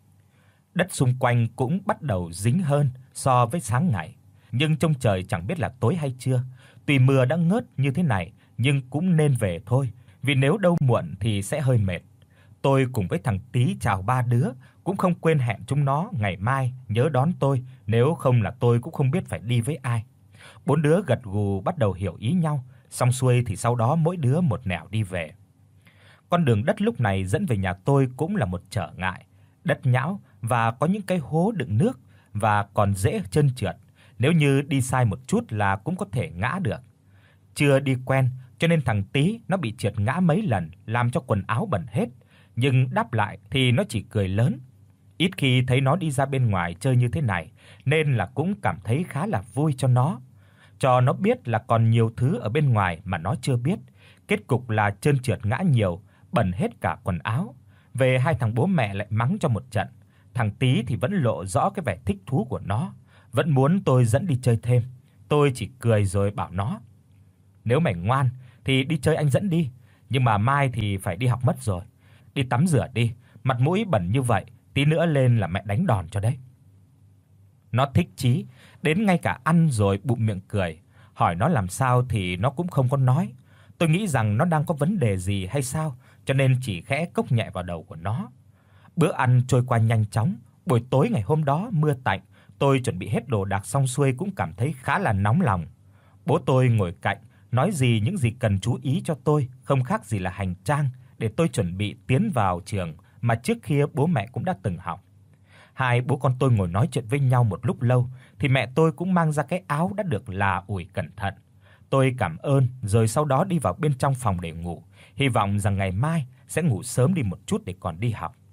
Đất xung quanh cũng bắt đầu dính hơn so với sáng ngày, nhưng trông trời chẳng biết là tối hay trưa. Tuy mưa đã ngớt như thế này nhưng cũng nên về thôi, vì nếu đâu muộn thì sẽ hơi mệt. Tôi cùng với thằng Tí chào ba đứa, cũng không quên hẹn chúng nó ngày mai nhớ đón tôi, nếu không là tôi cũng không biết phải đi với ai. Bốn đứa gật gù bắt đầu hiểu ý nhau, xong xuôi thì sau đó mỗi đứa một nẻo đi về. Con đường đất lúc này dẫn về nhà tôi cũng là một trở ngại, đất nhão và có những cái hố đựng nước và còn dễ trơn trượt, nếu như đi sai một chút là cũng có thể ngã được. Chưa đi quen, cho nên thằng Tí nó bị trượt ngã mấy lần, làm cho quần áo bẩn hết, nhưng đáp lại thì nó chỉ cười lớn. Ít khi thấy nó đi ra bên ngoài chơi như thế này, nên là cũng cảm thấy khá là vui cho nó biết là còn nhiều thứ ở bên ngoài mà nó chưa biết. Kết cục là trơn trượt ngã nhiều, bẩn hết cả quần áo. Về hai thằng bố mẹ lại mắng cho một trận. Thằng Tí thì vẫn lộ rõ cái vẻ thích thú của nó, vẫn muốn tôi dẫn đi chơi thêm. Tôi chỉ cười rồi bảo nó: "Nếu mày ngoan thì đi chơi anh dẫn đi, nhưng mà mai thì phải đi học mất rồi. Đi tắm rửa đi, mặt mũi bẩn như vậy, tí nữa lên là mẹ đánh đòn cho đấy." Nó thích chí, đến ngay cả ăn rồi bụng miệng cười, hỏi nó làm sao thì nó cũng không có nói. Tôi nghĩ rằng nó đang có vấn đề gì hay sao, cho nên chỉ khẽ cốc nhẹ vào đầu của nó. Bữa ăn trôi qua nhanh chóng, buổi tối ngày hôm đó mưa tạnh, tôi chuẩn bị hết đồ đạc xong xuôi cũng cảm thấy khá là nóng lòng. Bố tôi ngồi cạnh, nói gì những gì cần chú ý cho tôi, không khác gì là hành trang để tôi chuẩn bị tiến vào trường mà trước kia bố mẹ cũng đã từng học. Hai bố con tôi ngồi nói chuyện với nhau một lúc lâu thì mẹ tôi cũng mang ra cái áo đã được là ủi cẩn thận. Tôi cảm ơn rồi sau đó đi vào bên trong phòng để ngủ, hy vọng rằng ngày mai sẽ ngủ sớm đi một chút để còn đi học.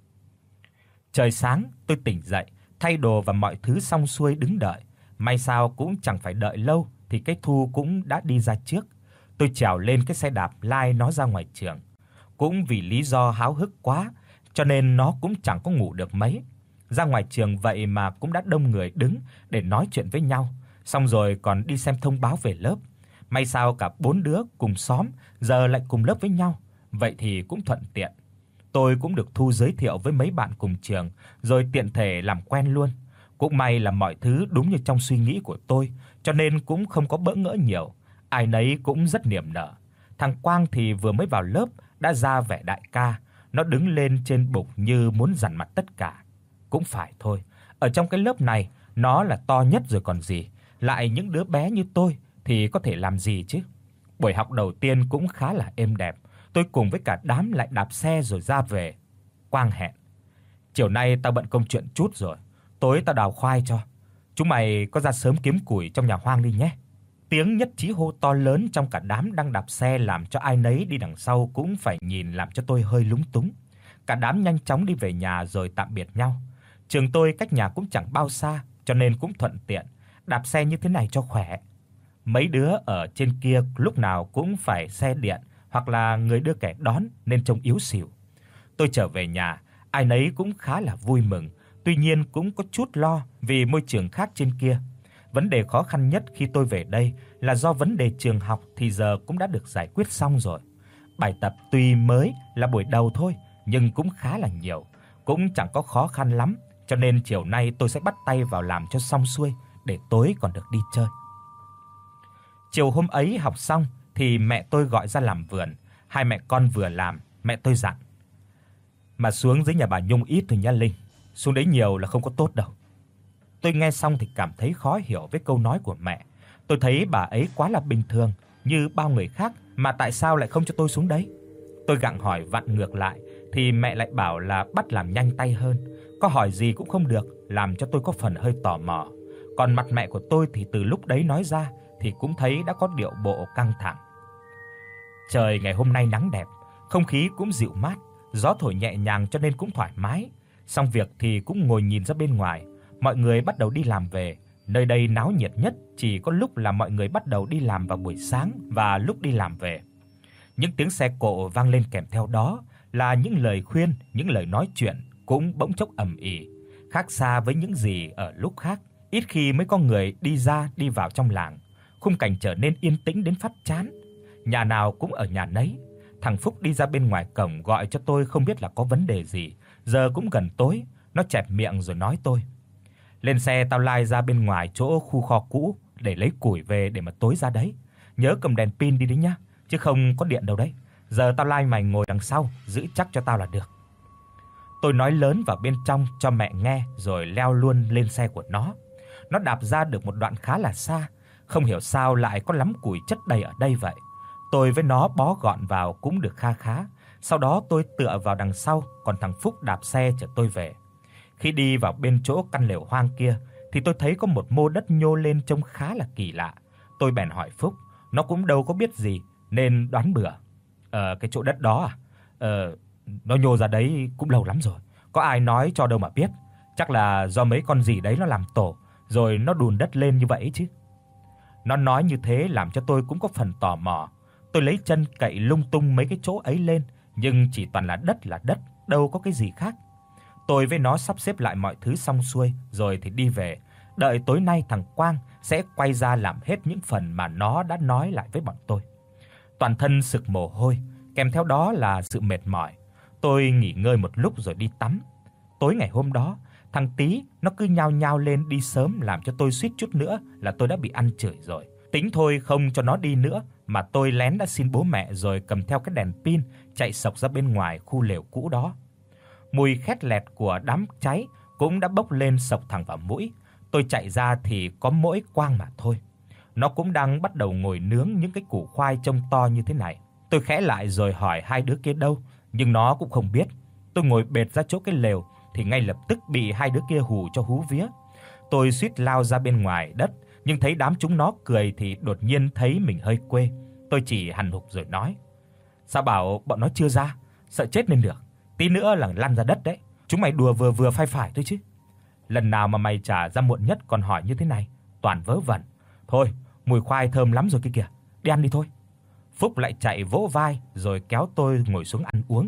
Trời sáng, tôi tỉnh dậy, thay đồ và mọi thứ xong xuôi đứng đợi. May sao cũng chẳng phải đợi lâu thì cái Thu cũng đã đi ra trước. Tôi trèo lên cái xe đạp lai nó ra ngoài trường. Cũng vì lý do háo hức quá cho nên nó cũng chẳng có ngủ được mấy. Ra ngoài trường vậy mà cũng đã đông người đứng để nói chuyện với nhau, xong rồi còn đi xem thông báo về lớp. May sao cả 4 đứa cùng xóm giờ lại cùng lớp với nhau, vậy thì cũng thuận tiện. Tôi cũng được Thu giới thiệu với mấy bạn cùng trường, rồi tiện thể làm quen luôn. Cũng may là mọi thứ đúng như trong suy nghĩ của tôi, cho nên cũng không có bỡ ngỡ nhiều, ai nấy cũng rất niềm nở. Thằng Quang thì vừa mới vào lớp đã ra vẻ đại ca, nó đứng lên trên bục như muốn dằn mặt tất cả. Cũng phải thôi, ở trong cái lớp này nó là to nhất rồi còn gì, lại những đứa bé như tôi thì có thể làm gì chứ. Buổi học đầu tiên cũng khá là êm đẹp, tôi cùng với cả đám lại đạp xe rồi ra về. Quang hẹn: "Chiều nay tao bận công chuyện chút rồi, tối tao đào khoai cho. Chúng mày có ra sớm kiếm củi trong nhà hoang đi nhé." Tiếng nhất trí hô to lớn trong cả đám đang đạp xe làm cho ai nấy đi đằng sau cũng phải nhìn, làm cho tôi hơi lúng túng. Cả đám nhanh chóng đi về nhà rồi tạm biệt nhau. Trường tôi cách nhà cũng chẳng bao xa, cho nên cũng thuận tiện, đạp xe như thế này cho khỏe. Mấy đứa ở trên kia lúc nào cũng phải xe điện hoặc là người đưa kẻ đón nên trông yếu xìu. Tôi trở về nhà, ai nấy cũng khá là vui mừng, tuy nhiên cũng có chút lo vì môi trường khác trên kia. Vấn đề khó khăn nhất khi tôi về đây là do vấn đề trường học thì giờ cũng đã được giải quyết xong rồi. Bài tập tuy mới là buổi đầu thôi, nhưng cũng khá là nhiều, cũng chẳng có khó khăn lắm, cho nên chiều nay tôi sẽ bắt tay vào làm cho xong xuôi để tối còn được đi chơi. Chiều hôm ấy học xong thì mẹ tôi gọi ra làm vườn, hai mẹ con vừa làm, mẹ tôi dặn: "Mà xuống dưới nhà bà Nhung ít thôi nha Linh, xuống đấy nhiều là không có tốt đâu." Tôi nghe xong thì cảm thấy khó hiểu với câu nói của mẹ. Tôi thấy bà ấy quá là bình thường như bao người khác mà tại sao lại không cho tôi xuống đấy. Tôi gặng hỏi vặn ngược lại thì mẹ lại bảo là bắt làm nhanh tay hơn, có hỏi gì cũng không được, làm cho tôi có phần hơi tò mò. Còn mặt mẹ của tôi thì từ lúc đấy nói ra thì cũng thấy đã có điệu bộ căng thẳng. Trời ngày hôm nay nắng đẹp, không khí cũng dịu mát, gió thổi nhẹ nhàng cho nên cũng thoải mái. Xong việc thì cũng ngồi nhìn ra bên ngoài, mọi người bắt đầu đi làm về. Nơi đây náo nhiệt nhất chỉ có lúc là mọi người bắt đầu đi làm vào buổi sáng và lúc đi làm về. Những tiếng xe cộ vang lên kèm theo đó là những lời khuyên, những lời nói chuyện cũng bỗng chốc ầm ĩ, khác xa với những gì ở lúc khác. Ít khi mới có người đi ra đi vào trong làng, khung cảnh trở nên yên tĩnh đến phát chán. Nhà nào cũng ở nhà nấy. Thằng Phúc đi ra bên ngoài cổng gọi cho tôi không biết là có vấn đề gì. Giờ cũng gần tối, nó chẹp miệng rồi nói tôi: "Lên xe tao lai ra bên ngoài chỗ khu kho cũ để lấy củi về để mà tối ra đấy. Nhớ cầm đèn pin đi đấy nhá, chứ không có điện đâu đấy. Giờ tao lai mày ngồi đằng sau, giữ chắc cho tao là được." Tôi nói lớn vào bên trong cho mẹ nghe rồi leo luôn lên xe của nó. Nó đạp ra được một đoạn khá là xa, không hiểu sao lại có lắm củi chất đầy ở đây vậy. Tôi với nó bó gọn vào cũng được kha khá. Sau đó tôi tựa vào đằng sau, còn thằng Phúc đạp xe chở tôi về. Khi đi vào bên chỗ căn lều hoang kia thì tôi thấy có một mô đất nhô lên trông khá là kỳ lạ. Tôi bèn hỏi Phúc, nó cũng đâu có biết gì nên đoán bừa. Cái chỗ đất đó à? Nó nhô ra đấy cũng lâu lắm rồi. Có ai nói cho đâu mà biết. Chắc là do mấy con gì đấy nó làm tổ rồi nó đùn đất lên như vậy chứ. Nó nói như thế làm cho tôi cũng có phần tò mò. Tôi lấy chân cậy lung tung mấy cái chỗ ấy lên, nhưng chỉ toàn là đất, đâu có cái gì khác. Tôi với nó sắp xếp lại mọi thứ xong xuôi rồi thì đi về, đợi tối nay thằng Quang sẽ quay ra làm hết những phần mà nó đã nói lại với bọn tôi. Toàn thân sực mồ hôi, kèm theo đó là sự mệt mỏi. Tôi nghỉ ngơi một lúc rồi đi tắm. Tối ngày hôm đó, thằng Tí nó cứ nhao nhao lên đi sớm làm cho tôi suýt chút nữa là tôi đã bị ăn chửi rồi. Tính thôi không cho nó đi nữa mà tôi lén đã xin bố mẹ rồi cầm theo cái đèn pin chạy xộc ra bên ngoài khu lều cũ đó. Mùi khét lẹt của đám cháy cũng đã bốc lên xộc thẳng vào mũi. Tôi chạy ra thì có mỗi Quang mà thôi. Nó cũng đang bắt đầu ngồi nướng những cái củ khoai trông to như thế này. Tôi khẽ lại rồi hỏi hai đứa kia đâu, nhưng nó cũng không biết. Tôi ngồi bệt ra chỗ cái lều thì ngay lập tức bị hai đứa kia hù cho hú vía. Tôi suýt lao ra bên ngoài đất, nhưng thấy đám chúng nó cười thì đột nhiên thấy mình hơi quê. Tôi chỉ hằn hục rồi nói: "Sao bảo bọn nó chưa ra, sợ chết nên được. Tí nữa là lăn ra đất đấy. Chúng mày đùa vừa vừa phải phải thôi chứ. Lần nào mà mày trả ra muộn nhất còn hỏi như thế này, toàn vớ vẩn. Thôi, mùi khoai thơm lắm rồi kia kìa, đi ăn đi thôi." Phúc lại chạy vỗ vai rồi kéo tôi ngồi xuống ăn uống.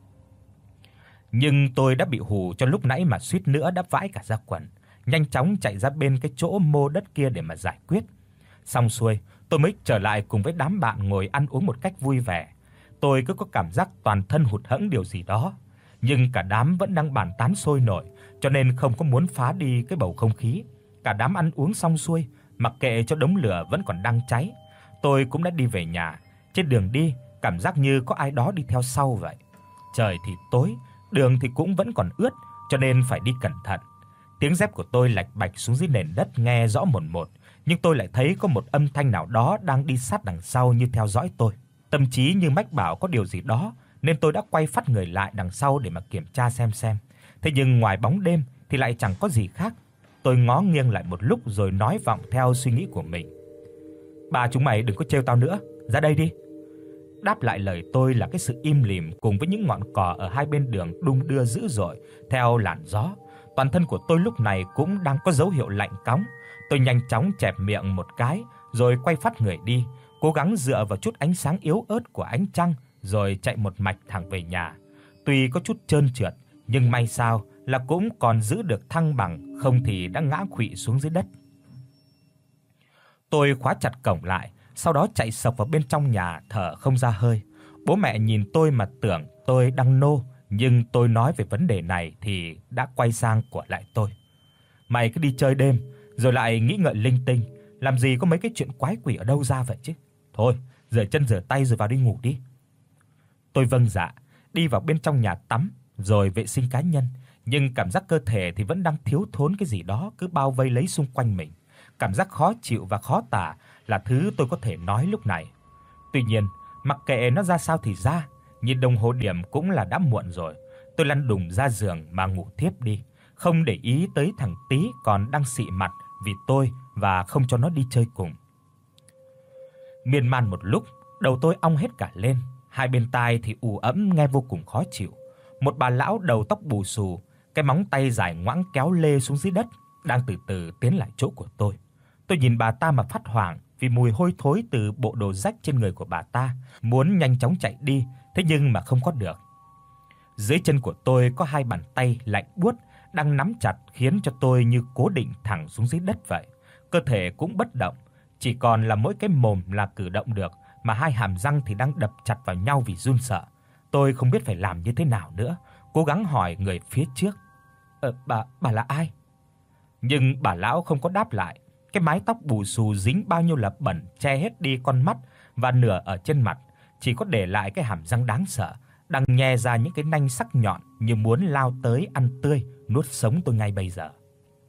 Nhưng tôi đã bị hù cho lúc nãy mà suýt nữa đã vãi cả ra quần, nhanh chóng chạy ra bên cái chỗ mô đất kia để mà giải quyết. Xong xuôi, tôi mới trở lại cùng với đám bạn ngồi ăn uống một cách vui vẻ. Tôi cứ có cảm giác toàn thân hụt hẫng điều gì đó, nhưng cả đám vẫn đang bàn tán sôi nổi, cho nên không có muốn phá đi cái bầu không khí. Cả đám ăn uống xong xuôi, mặc kệ cho đống lửa vẫn còn đang cháy. Tôi cũng đã đi về nhà. Trên đường đi, cảm giác như có ai đó đi theo sau vậy. Trời thì tối, đường thì cũng vẫn còn ướt, cho nên phải đi cẩn thận. Tiếng dép của tôi lạch bạch xuống dưới nền đất nghe rõ mồn một, nhưng tôi lại thấy có một âm thanh nào đó đang đi sát đằng sau như theo dõi tôi. Tâm trí như mách bảo có điều gì đó, nên tôi đã quay phắt người lại đằng sau để mà kiểm tra xem. Thế nhưng ngoài bóng đêm thì lại chẳng có gì khác. Tôi ngó nghiêng lại một lúc rồi nói vọng theo suy nghĩ của mình: "Ba chúng mày đừng có trêu tao nữa, ra đây đi." Đáp lại lời tôi là cái sự im lìm cùng với những ngọn cỏ ở hai bên đường đung đưa dữ dội theo làn gió. Toàn thân của tôi lúc này cũng đang có dấu hiệu lạnh cóng. Tôi nhanh chóng chẹp miệng một cái rồi quay phắt người đi, cố gắng dựa vào chút ánh sáng yếu ớt của ánh trăng rồi chạy một mạch thẳng về nhà. Tuy có chút trơn trượt, nhưng may sao là cũng còn giữ được thăng bằng, không thì đã ngã khuỵu xuống dưới đất. Tôi khóa chặt cổng lại, sau đó chạy xộc vào bên trong nhà thở không ra hơi. Bố mẹ nhìn tôi mà tưởng tôi đang nô, nhưng tôi nói về vấn đề này thì đã quay sang của lại tôi: "Mày cứ đi chơi đêm rồi lại nghĩ ngợi linh tinh, làm gì có mấy cái chuyện quái quỷ ở đâu ra vậy chứ. Thôi, rửa chân rửa tay rồi vào đi ngủ đi." Tôi vâng dạ, đi vào bên trong nhà tắm rồi vệ sinh cá nhân, nhưng cảm giác cơ thể thì vẫn đang thiếu thốn cái gì đó cứ bao vây lấy xung quanh mình. Cảm giác khó chịu và khó tả là thứ tôi có thể nói lúc này. Tuy nhiên, mặc kệ nó ra sao thì ra, nhìn đồng hồ điểm cũng là đã muộn rồi. Tôi lăn đùng ra giường mà ngủ thiếp đi, không để ý tới thằng Tí còn đang xị mặt vì tôi và không cho nó đi chơi cùng. Miên man một lúc, đầu tôi ong hết cả lên, hai bên tai thì ù ẫm nghe vô cùng khó chịu. Một bà lão đầu tóc bù xù, cái móng tay dài ngoãng kéo lê xuống dưới đất, đang từ từ tiến lại chỗ của tôi. Tôi nhìn bà ta mà phát hoảng vì mùi hôi thối từ bộ đồ rách trên người của bà ta, muốn nhanh chóng chạy đi, thế nhưng mà không có được. Dưới chân của tôi có hai bàn tay lạnh buốt đang nắm chặt khiến cho tôi như cố định thẳng xuống dưới đất vậy. Cơ thể cũng bất động, chỉ còn là mỗi cái mồm là cử động được, mà hai hàm răng thì đang đập chặt vào nhau vì run sợ. Tôi không biết phải làm như thế nào nữa, cố gắng hỏi người phía trước: bà là ai?" Nhưng bà lão không có đáp lại. Cái mái tóc bù xù dính bao nhiêu là bẩn che hết đi con mắt và nửa ở trên mặt, chỉ có để lại cái hàm răng đáng sợ đang nhe ra những cái nanh sắc nhọn như muốn lao tới ăn tươi nuốt sống tôi ngay bây giờ.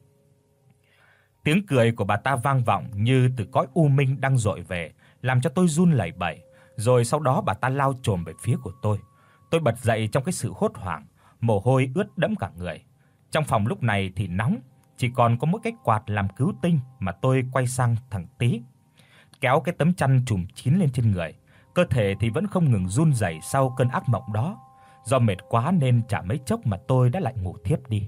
Tiếng cười của bà ta vang vọng như từ cõi u minh đang dội về, làm cho tôi run lẩy bẩy, rồi sau đó bà ta lao chồm về phía của tôi. Tôi bật dậy trong cái sự hốt hoảng, mồ hôi ướt đẫm cả người. Trong phòng lúc này thì nóng, chỉ còn có mỗi cái quạt làm cứu tinh mà tôi quay sang thằng Tí, kéo cái tấm chăn trùm kín lên trên người. cơ thể thì vẫn không ngừng run rẩy sau cơn ác mộng đó. Do mệt quá nên chả mấy chốc mà tôi đã lại ngủ thiếp đi.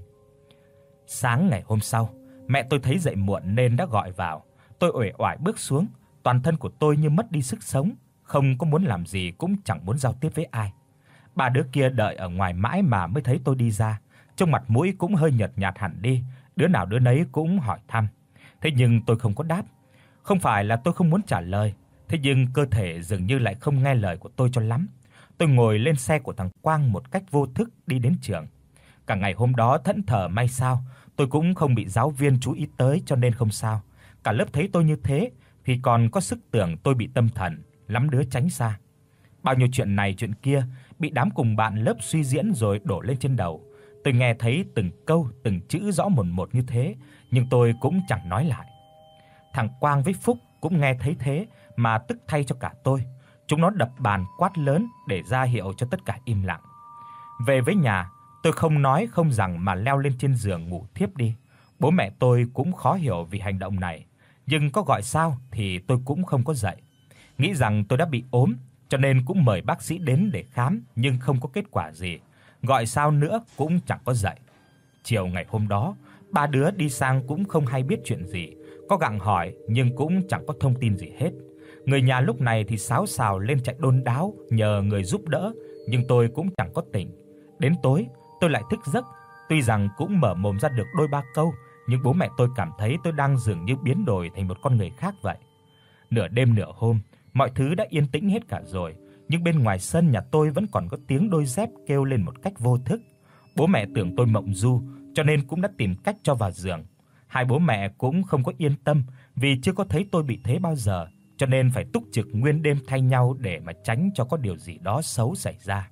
Sáng ngày hôm sau, mẹ tôi thấy dậy muộn nên đã gọi vào. Tôi uể oải bước xuống, toàn thân của tôi như mất đi sức sống, không có muốn làm gì cũng chẳng muốn giao tiếp với ai. Ba đứa kia đợi ở ngoài mãi mà mới thấy tôi đi ra, trông mặt mũi cũng hơi nhợt nhạt hẳn đi, đứa nào đứa nấy cũng hỏi thăm. Thế nhưng tôi không có đáp. Không phải là tôi không muốn trả lời, thế nhưng cơ thể dường như lại không nghe lời của tôi cho lắm. Tôi ngồi lên xe của thằng Quang một cách vô thức đi đến trường. Cả ngày hôm đó thẫn thờ may sao, tôi cũng không bị giáo viên chú ý tới cho nên không sao. Cả lớp thấy tôi như thế thì còn có sức tưởng tôi bị tâm thần, lắm đứa tránh xa. Bao nhiêu chuyện này chuyện kia bị đám cùng bạn lớp suy diễn rồi đổ lên trên đầu. Tôi nghe thấy từng câu, từng chữ rõ mồn một như thế, nhưng tôi cũng chẳng nói lại. Thằng Quang với Phúc cũng nghe thấy thế mà tức thay cho cả tôi. Chúng nó đập bàn quát lớn để ra hiệu cho tất cả im lặng. Về với nhà, tôi không nói không rằng mà leo lên trên giường ngủ thiếp đi. Bố mẹ tôi cũng khó hiểu vì hành động này, nhưng có gọi sao thì tôi cũng không có dậy. Nghĩ rằng tôi đã bị ốm, cho nên cũng mời bác sĩ đến để khám nhưng không có kết quả gì. Gọi sao nữa cũng chẳng có dậy. Chiều ngày hôm đó, ba đứa đi sang cũng không hay biết chuyện gì, có gặng hỏi nhưng cũng chẳng có thông tin gì hết. Người nhà lúc này thì xáo xào lên chạy đôn đáo nhờ người giúp đỡ, nhưng tôi cũng chẳng có tỉnh. Đến tối, tôi lại thức giấc, tuy rằng cũng mở mồm ra được đôi ba câu, nhưng bố mẹ tôi cảm thấy tôi đang dường như biến đổi thành một con người khác vậy. Nửa đêm nửa hôm, mọi thứ đã yên tĩnh hết cả rồi, nhưng bên ngoài sân nhà tôi vẫn còn có tiếng đôi dép kêu lên một cách vô thức. Bố mẹ tưởng tôi mộng du, cho nên cũng đã tìm cách cho vào giường. Hai bố mẹ cũng không có yên tâm vì chưa có thấy tôi bị thế bao giờ, cho nên phải túc trực nguyên đêm thay nhau để mà tránh cho có điều gì đó xấu xảy ra.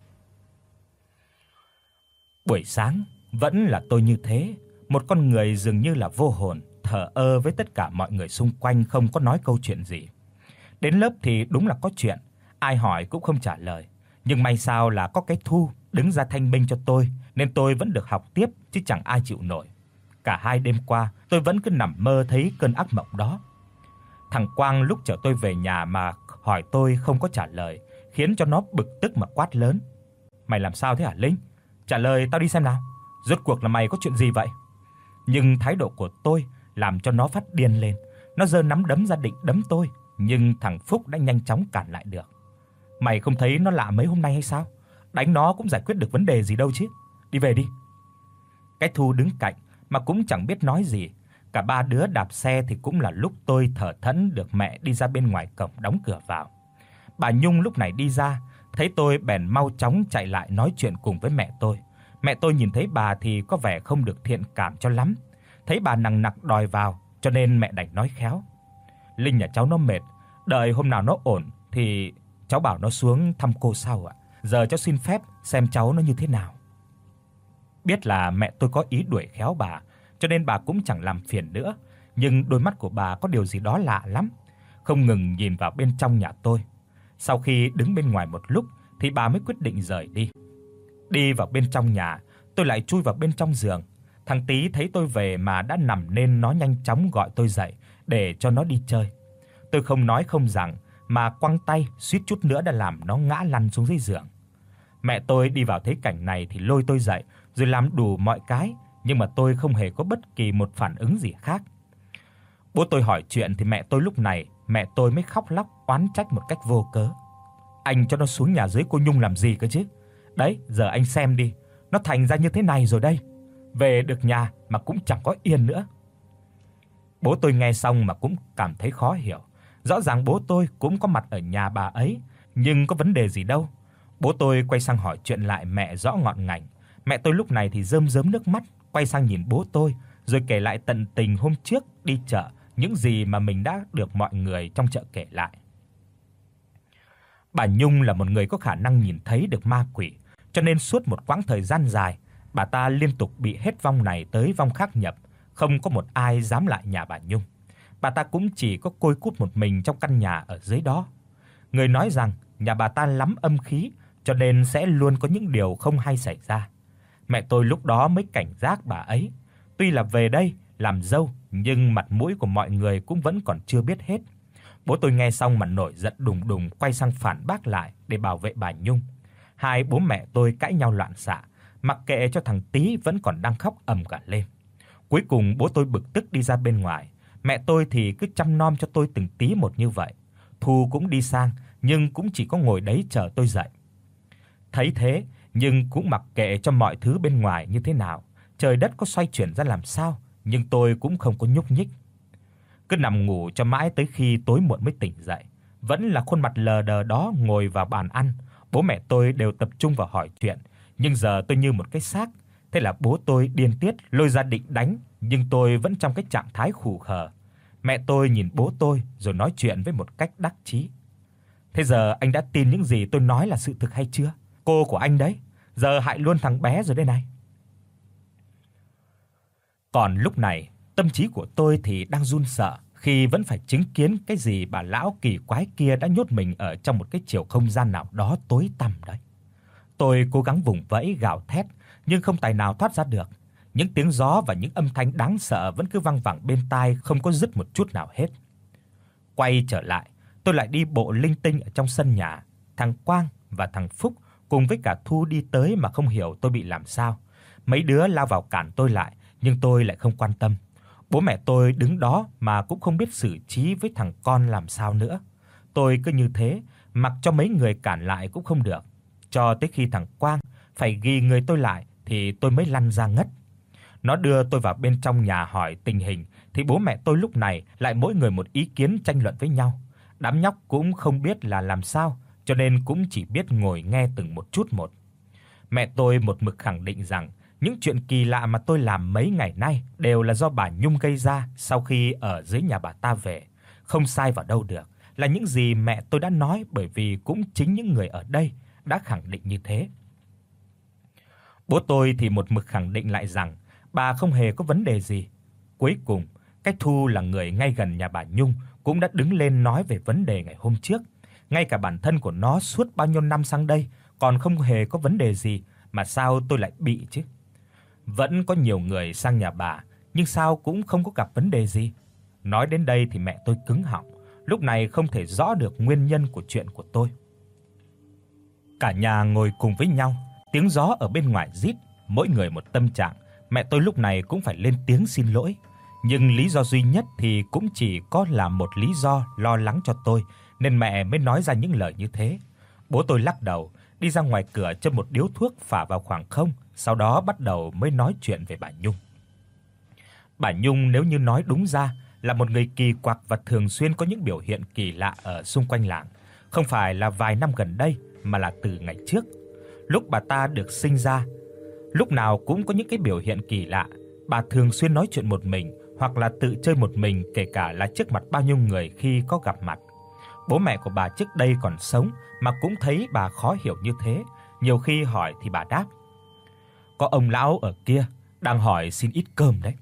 Buổi sáng vẫn là tôi như thế, một con người dường như là vô hồn, thờ ơ với tất cả mọi người xung quanh, không có nói câu chuyện gì. Đến lớp thì đúng là có chuyện, ai hỏi cũng không trả lời, nhưng may sao là có cái Thu đứng ra thanh minh cho tôi, nên tôi vẫn được học tiếp chứ chẳng ai chịu nổi. Cả hai đêm qua, tôi vẫn cứ nằm mơ thấy cơn ác mộng đó. Thằng Quang lúc chở tôi về nhà mà hỏi tôi không có trả lời, khiến cho nó bực tức mà quát lớn: "Mày làm sao thế hả Linh? Trả lời tao đi xem nào. Rốt cuộc là mày có chuyện gì vậy?" Nhưng thái độ của tôi làm cho nó phát điên lên. Nó giơ nắm đấm ra định đấm tôi, nhưng thằng Phúc đã nhanh chóng cản lại được. "Mày không thấy nó lạ mấy hôm nay hay sao? Đánh nó cũng giải quyết được vấn đề gì đâu chứ. Đi về đi." Cái Thu đứng cạnh mà cũng chẳng biết nói gì. Cả ba đứa đạp xe thì cũng là lúc tôi thở thẫn được mẹ đi ra bên ngoài cổng đóng cửa vào. Bà Nhung lúc này đi ra, thấy tôi bèn mau chóng chạy lại nói chuyện cùng với mẹ tôi. Mẹ tôi nhìn thấy bà thì có vẻ không được thiện cảm cho lắm. Thấy bà nằng nặc đòi vào, cho nên mẹ đành nói khéo: "Linh nhà cháu nó mệt, đợi hôm nào nó ổn thì cháu bảo nó xuống thăm cô sau ạ. Giờ cháu xin phép xem cháu nó như thế nào." Biết là mẹ tôi có ý đuổi khéo bà, cho nên bà cũng chẳng làm phiền nữa, nhưng đôi mắt của bà có điều gì đó lạ lắm, không ngừng nhìn vào bên trong nhà tôi. Sau khi đứng bên ngoài một lúc thì bà mới quyết định rời đi. Đi vào bên trong nhà, tôi lại chui vào bên trong giường. Thằng Tí thấy tôi về mà đã nằm nên nó nhanh chóng gọi tôi dậy để cho nó đi chơi. Tôi không nói không rằng mà quăng tay, suýt chút nữa đã làm nó ngã lăn xuống dưới giường. Mẹ tôi đi vào thấy cảnh này thì lôi tôi dậy rồi làm đủ mọi cái, nhưng mà tôi không hề có bất kỳ một phản ứng gì khác. Bố tôi hỏi chuyện thì mẹ tôi mới khóc lóc oán trách một cách vô cớ. "Anh cho nó xuống nhà dưới cô Nhung làm gì cơ chứ? Đấy, giờ anh xem đi, nó thành ra như thế này rồi đây. Về được nhà mà cũng chẳng có yên nữa." Bố tôi nghe xong mà cũng cảm thấy khó hiểu. Rõ ràng bố tôi cũng có mặt ở nhà bà ấy, nhưng có vấn đề gì đâu. Bố tôi quay sang hỏi chuyện lại mẹ rõ ngọn ngành. Mẹ tôi lúc này thì rơm rớm nước mắt, quay sang nhìn bố tôi rồi kể lại tận tình hôm trước đi chợ, những gì mà mình đã được mọi người trong chợ kể lại. Bà Nhung là một người có khả năng nhìn thấy được ma quỷ, cho nên suốt một quãng thời gian dài, bà ta liên tục bị hết vong này tới vong khác nhập, không có một ai dám lại nhà bà Nhung. Bà ta cũng chỉ có côi cút một mình trong căn nhà ở dưới đó. Người nói rằng nhà bà ta lắm âm khí, cho nên sẽ luôn có những điều không hay xảy ra. Mẹ tôi lúc đó mới cảnh giác bà ấy. Tuy là về đây làm dâu, nhưng mặt mũi của mọi người cũng vẫn còn chưa biết hết. Bố tôi nghe xong mà nổi giận đùng đùng quay sang phản bác lại để bảo vệ bà Nhung. Hai bố mẹ tôi cãi nhau loạn xạ, mặc kệ cho thằng Tý vẫn còn đang khóc ầm cả lên. Cuối cùng bố tôi bực tức đi ra bên ngoài, mẹ tôi thì cứ chăm nom cho tôi từng tí một như vậy. Thu cũng đi sang nhưng cũng chỉ có ngồi đấy chờ tôi dậy. Thấy thế nhưng cũng mặc kệ cho mọi thứ bên ngoài như thế nào, trời đất có xoay chuyển ra làm sao, nhưng tôi cũng không có nhúc nhích. Cứ nằm ngủ cho mãi tới khi tối muộn mới tỉnh dậy, vẫn là khuôn mặt lờ đờ đó ngồi vào bàn ăn. Bố mẹ tôi đều tập trung vào hỏi chuyện, nhưng giờ tôi như một cái xác. Thế là bố tôi điên tiết lôi ra định đánh, nhưng tôi vẫn trong cái trạng thái khù khờ. Mẹ tôi nhìn bố tôi rồi nói chuyện với một cách đắc chí. Thế giờ anh đã tin những gì tôi nói là sự thực hay chưa? Cô của anh đấy, giờ hại luôn thằng bé rồi đây này. Còn lúc này, tâm trí của tôi thì đang run sợ khi vẫn phải chứng kiến cái gì bà lão kỳ quái kia đã nhốt mình ở trong một cái chiều không gian nào đó tối tăm đấy. Tôi cố gắng vùng vẫy gào thét nhưng không tài nào thoát ra được. Những tiếng gió và những âm thanh đáng sợ vẫn cứ vang vẳng bên tai không có dứt một chút nào hết. Quay trở lại, tôi lại đi bộ linh tinh ở trong sân nhà. Thằng Quang và thằng Phúc cùng với cả Thu đi tới mà không hiểu tôi bị làm sao. Mấy đứa lao vào cản tôi lại, nhưng tôi lại không quan tâm. Bố mẹ tôi đứng đó mà cũng không biết xử trí với thằng con làm sao nữa. Tôi cứ như thế, mặc cho mấy người cản lại cũng không được. Cho tới khi thằng Quang phải ghi người tôi lại thì tôi mới lăn ra ngất. Nó đưa tôi vào bên trong nhà hỏi tình hình thì bố mẹ tôi lúc này lại mỗi người một ý kiến tranh luận với nhau. Đám nhóc cũng không biết là làm sao, cho nên cũng chỉ biết ngồi nghe từng một chút một. Mẹ tôi một mực khẳng định rằng những chuyện kỳ lạ mà tôi làm mấy ngày nay đều là do bà Nhung gây ra sau khi ở dưới nhà bà ta về, không sai vào đâu được, là những gì mẹ tôi đã nói, bởi vì cũng chính những người ở đây đã khẳng định như thế. Bố tôi thì một mực khẳng định lại rằng bà không hề có vấn đề gì. Cuối cùng, cái Thu là người ngay gần nhà bà Nhung cũng đã đứng lên nói về vấn đề ngày hôm trước. Ngay cả bản thân của nó suốt bao nhiêu năm sang đây còn không hề có vấn đề gì, mà sao tôi lại bị chứ? Vẫn có nhiều người sang nhà bà, nhưng sao cũng không có gặp vấn đề gì. Nói đến đây thì mẹ tôi cứng họng, lúc này không thể rõ được nguyên nhân của chuyện của tôi. Cả nhà ngồi cùng với nhau, tiếng gió ở bên ngoài rít, mỗi người một tâm trạng. Mẹ tôi lúc này cũng phải lên tiếng xin lỗi, nhưng lý do duy nhất thì cũng chỉ có là một lý do lo lắng cho tôi, nên mẹ mới nói ra những lời như thế. Bố tôi lắc đầu, đi ra ngoài cửa châm một điếu thuốc phả vào khoảng không, sau đó bắt đầu mới nói chuyện về bà Nhung. Bà Nhung nếu như nói đúng ra là một người kỳ quặc và thường xuyên có những biểu hiện kỳ lạ ở xung quanh làng, không phải là vài năm gần đây mà là từ ngày trước. Lúc bà ta được sinh ra, lúc nào cũng có những cái biểu hiện kỳ lạ. Bà thường xuyên nói chuyện một mình hoặc là tự chơi một mình, kể cả là trước mặt bao nhiêu người khi có gặp mặt. Bố mẹ của bà trước đây còn sống mà cũng thấy bà khó hiểu như thế, nhiều khi hỏi thì bà đáp: "Có ông lão ở kia đang hỏi xin ít cơm đấy."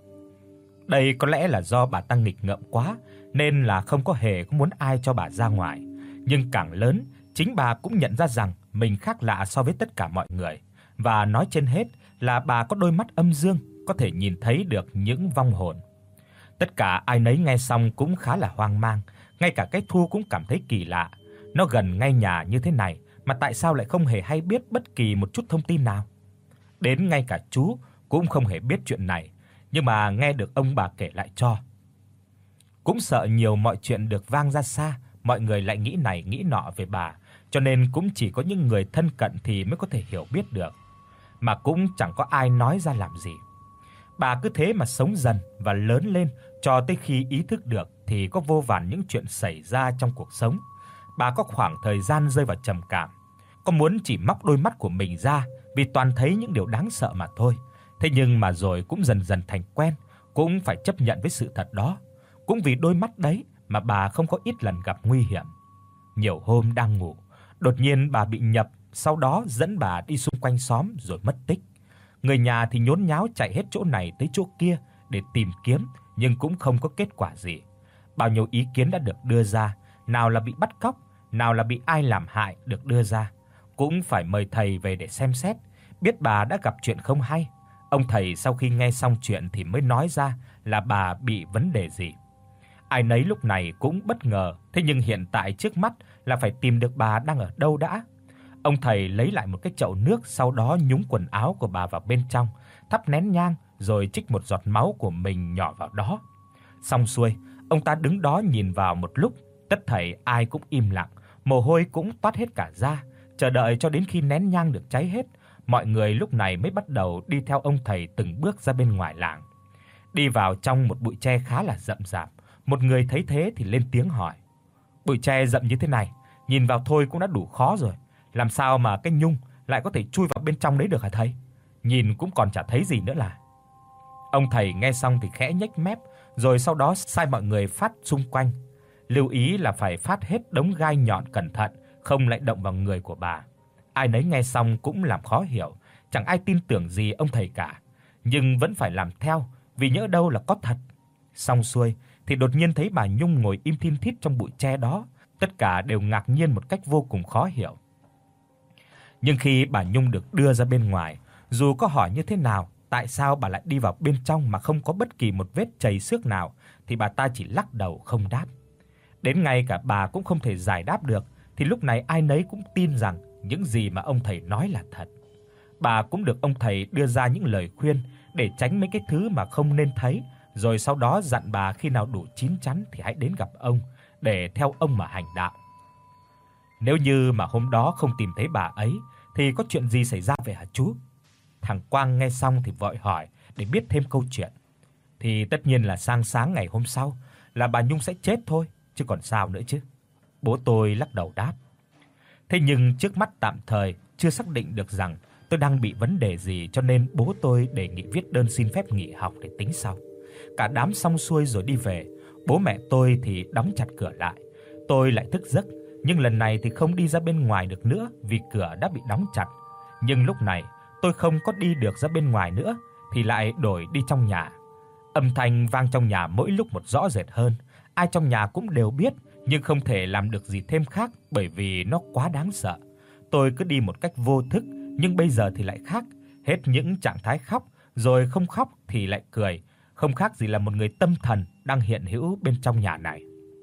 Đây có lẽ là do bà ta nghịch ngợm quá nên là không có hề có muốn ai cho bà ra ngoài, nhưng càng lớn, chính bà cũng nhận ra rằng mình khác lạ so với tất cả mọi người, và nói trên hết là bà có đôi mắt âm dương, có thể nhìn thấy được những vong hồn. Tất cả ai nấy nghe xong cũng khá là hoang mang, ngay cả cái Thu cũng cảm thấy kỳ lạ. Nó gần ngay nhà như thế này mà tại sao lại không hề hay biết bất kỳ một chút thông tin nào? Đến ngay cả chú cũng không hề biết chuyện này, nhưng mà nghe được ông bà kể lại cho. Cũng sợ nhiều mọi chuyện được vang ra xa, mọi người lại nghĩ này nghĩ nọ về bà, cho nên cũng chỉ có những người thân cận thì mới có thể hiểu biết được, mà cũng chẳng có ai nói ra làm gì. Bà cứ thế mà sống dần và lớn lên, cho tới khi ý thức được thì có vô vàn những chuyện xảy ra trong cuộc sống. Bà có khoảng thời gian rơi vào trầm cảm, có muốn chỉ móc đôi mắt của mình ra vì toàn thấy những điều đáng sợ mà thôi. Thế nhưng mà rồi cũng dần dần thành quen, cũng phải chấp nhận với sự thật đó. Cũng vì đôi mắt đấy mà bà không có ít lần gặp nguy hiểm. Nhiều hôm đang ngủ, đột nhiên bà bị nhập, sau đó dẫn bà đi xung quanh xóm rồi mất tích. Người nhà thì nhốn nháo chạy hết chỗ này tới chỗ kia để tìm kiếm, nhưng cũng không có kết quả gì. Bao nhiêu ý kiến đã được đưa ra, nào là bị bắt cóc, nào là bị ai làm hại được đưa ra. Cũng phải mời thầy về để xem xét, biết bà đã gặp chuyện không hay. Ông thầy sau khi nghe xong chuyện thì mới nói ra là bà bị vấn đề gì. Ai nấy lúc này cũng bất ngờ, thế nhưng hiện tại trước mắt là phải tìm được bà đang ở đâu đã. Ông thầy lấy lại một cái chậu nước, sau đó nhúng quần áo của bà vào bên trong, thắp nén nhang rồi trích một giọt máu của mình nhỏ vào đó. Xong xuôi, ông ta đứng đó nhìn vào một lúc, tất thảy ai cũng im lặng, mồ hôi cũng toát hết cả da, chờ đợi cho đến khi nén nhang được cháy hết, mọi người lúc này mới bắt đầu đi theo ông thầy từng bước ra bên ngoài làng. Đi vào trong một bụi tre khá là rậm rạp, một người thấy thế thì lên tiếng hỏi: "Bụi tre rậm như thế này, nhìn vào thôi cũng đã đủ khó rồi, làm sao mà cái nhung lại có thể chui vào bên trong đấy được hả thầy? Nhìn cũng còn chả thấy gì nữa là." Ông thầy nghe xong thì khẽ nhếch mép, rồi sau đó sai mọi người phát xung quanh, lưu ý là phải phát hết đống gai nhọn cẩn thận, không lại động vào người của bà. Ai nấy nghe xong cũng làm khó hiểu, chẳng ai tin tưởng gì ông thầy cả, nhưng vẫn phải làm theo, vì nhỡ đâu là có thật. Xong xuôi thì đột nhiên thấy bà Nhung ngồi im thin thít trong bụi tre đó, tất cả đều ngạc nhiên một cách vô cùng khó hiểu. Nhưng khi bà Nhung được đưa ra bên ngoài, dù có hỏi như thế nào, tại sao bà lại đi vào bên trong mà không có bất kỳ một vết chày xước nào, thì bà ta chỉ lắc đầu không đáp. Đến ngay cả bà cũng không thể giải đáp được, thì lúc này ai nấy cũng tin rằng những gì mà ông thầy nói là thật. Bà cũng được ông thầy đưa ra những lời khuyên để tránh mấy cái thứ mà không nên thấy, rồi sau đó dặn bà khi nào đủ chín chắn thì hãy đến gặp ông để theo ông mà hành đạo. Nếu như mà hôm đó không tìm thấy bà ấy thì có chuyện gì xảy ra vậy hả chú? Thằng Quang nghe xong thì vội hỏi để biết thêm câu chuyện. Thì tất nhiên là sang sáng ngày hôm sau là bà Nhung sẽ chết thôi, chứ còn sao nữa chứ. Bố tôi lắc đầu đáp. Thế nhưng trước mắt tạm thời chưa xác định được rằng tôi đang bị vấn đề gì, cho nên bố tôi đề nghị viết đơn xin phép nghỉ học để tính sau. Cả đám xong xuôi rồi đi về, bố mẹ tôi thì đóng chặt cửa lại. Tôi lại thức giấc, nhưng lần này thì không đi ra bên ngoài được nữa vì cửa đã bị đóng chặt. Nhưng lúc này, tôi không có đi được ra bên ngoài nữa thì lại đổi đi trong nhà. Âm thanh vang trong nhà mỗi lúc một rõ rệt hơn, ai trong nhà cũng đều biết, nhưng không thể làm được gì thêm khác bởi vì nó quá đáng sợ. Tôi cứ đi một cách vô thức, nhưng bây giờ thì lại khác, hết những trạng thái khóc, rồi không khóc thì lại cười, không khác gì là một người tâm thần đang hiện hữu bên trong nhà này.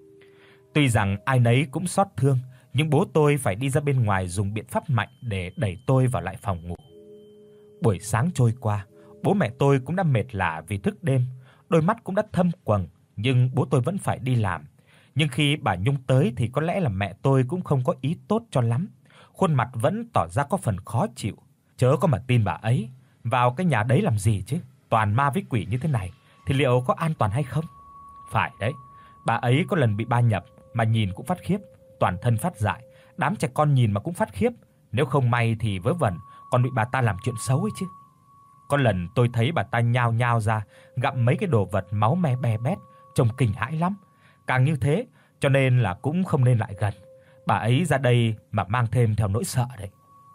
Tuy rằng ai nấy cũng xót thương, nhưng bố tôi phải đi ra bên ngoài dùng biện pháp mạnh để đẩy tôi vào lại phòng ngủ. Buổi sáng trôi qua, bố mẹ tôi cũng đã mệt lả vì thức đêm, đôi mắt cũng đã thâm quầng, nhưng bố tôi vẫn phải đi làm. Nhưng khi bà Nhung tới thì có lẽ là mẹ tôi cũng không có ý tốt cho lắm, khuôn mặt vẫn tỏ ra có phần khó chịu. Chớ có mà tin bà ấy, vào cái nhà đấy làm gì chứ? Toàn ma với quỷ như thế này thì liệu có an toàn hay không? Phải đấy, bà ấy có lần bị ba nhập mà nhìn cũng phát khiếp, toàn thân phát dại, đám trẻ con nhìn mà cũng phát khiếp, nếu không may thì vớ vẩn còn bị bà ta làm chuyện xấu ấy chứ. Có lần tôi thấy bà ta nhao nhao ra gặm mấy cái đồ vật máu me be bét, trông kinh hãi lắm. Càng như thế, cho nên là cũng không nên lại gần. Bà ấy ra đây mà mang thêm theo nỗi sợ đấy.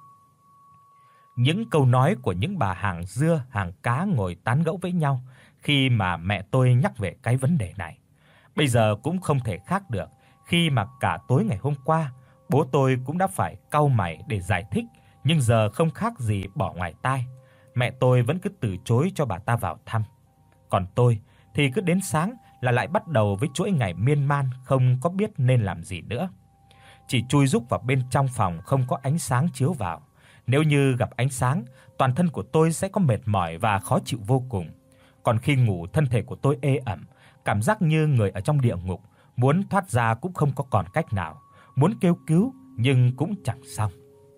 Những câu nói của những bà hàng dưa, hàng cá ngồi tán gẫu với nhau khi mà mẹ tôi nhắc về cái vấn đề này. Bây giờ cũng không thể khác được, khi mà cả tối ngày hôm qua, bố tôi cũng đã phải cau mày để giải thích, nhưng giờ không khác gì bỏ ngoài tai. Mẹ tôi vẫn cứ từ chối cho bà ta vào thăm. Còn tôi thì cứ đến sáng là lại bắt đầu với chuỗi ngày miên man không có biết nên làm gì nữa. Chỉ chui rúc vào bên trong phòng không có ánh sáng chiếu vào. Nếu như gặp ánh sáng, toàn thân của tôi sẽ có mệt mỏi và khó chịu vô cùng. Còn khi ngủ, thân thể của tôi ê ẩm, cảm giác như người ở trong địa ngục, muốn thoát ra cũng không có còn cách nào, muốn kêu cứu nhưng cũng chẳng xong.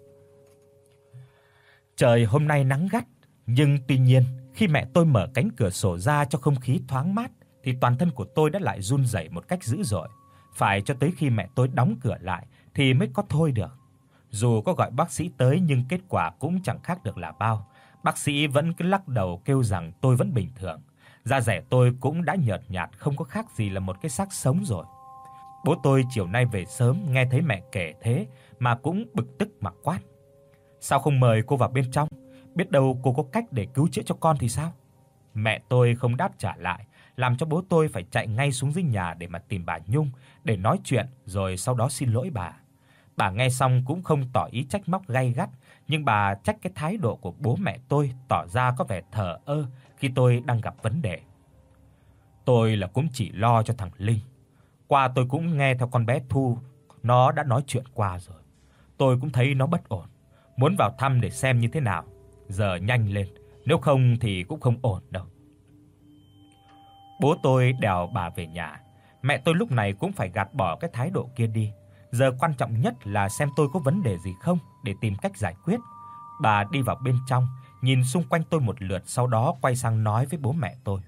Trời hôm nay nắng gắt, nhưng tuy nhiên, khi mẹ tôi mở cánh cửa sổ ra cho không khí thoáng mát thì toàn thân của tôi đã lại run rẩy một cách dữ dội, phải cho tới khi mẹ tôi đóng cửa lại thì mới có thôi được. Dù có gọi bác sĩ tới nhưng kết quả cũng chẳng khác được là bao. Bác sĩ vẫn cứ lắc đầu kêu rằng tôi vẫn bình thường. Da dẻ tôi cũng đã nhợt nhạt, không có khác gì là một cái xác sống rồi. Bố tôi chiều nay về sớm, nghe thấy mẹ kể thế mà cũng bực tức mà quát: "Sao không mời cô vào bên trong? Biết đâu cô có cách để cứu chữa cho con thì sao?" Mẹ tôi không đáp trả lại, làm cho bố tôi phải chạy ngay xuống dưới nhà để mà tìm bà Nhung để nói chuyện, rồi sau đó xin lỗi bà. Bà nghe xong cũng không tỏ ý trách móc gay gắt, nhưng bà trách cái thái độ của bố mẹ tôi tỏ ra có vẻ thờ ơ khi tôi đang gặp vấn đề. Tôi là cũng chỉ lo cho thằng Linh. Qua tôi cũng nghe theo con bé Thu, nó đã nói chuyện qua rồi. Tôi cũng thấy nó bất ổn, muốn vào thăm để xem như thế nào. Giờ nhanh lên, nếu không thì cũng không ổn đâu. Bố tôi đèo bà về nhà. Mẹ tôi lúc này cũng phải gạt bỏ cái thái độ kia đi. Giờ quan trọng nhất là xem tôi có vấn đề gì không để tìm cách giải quyết. Bà đi vào bên trong, nhìn xung quanh tôi một lượt, sau đó quay sang nói với bố mẹ tôi.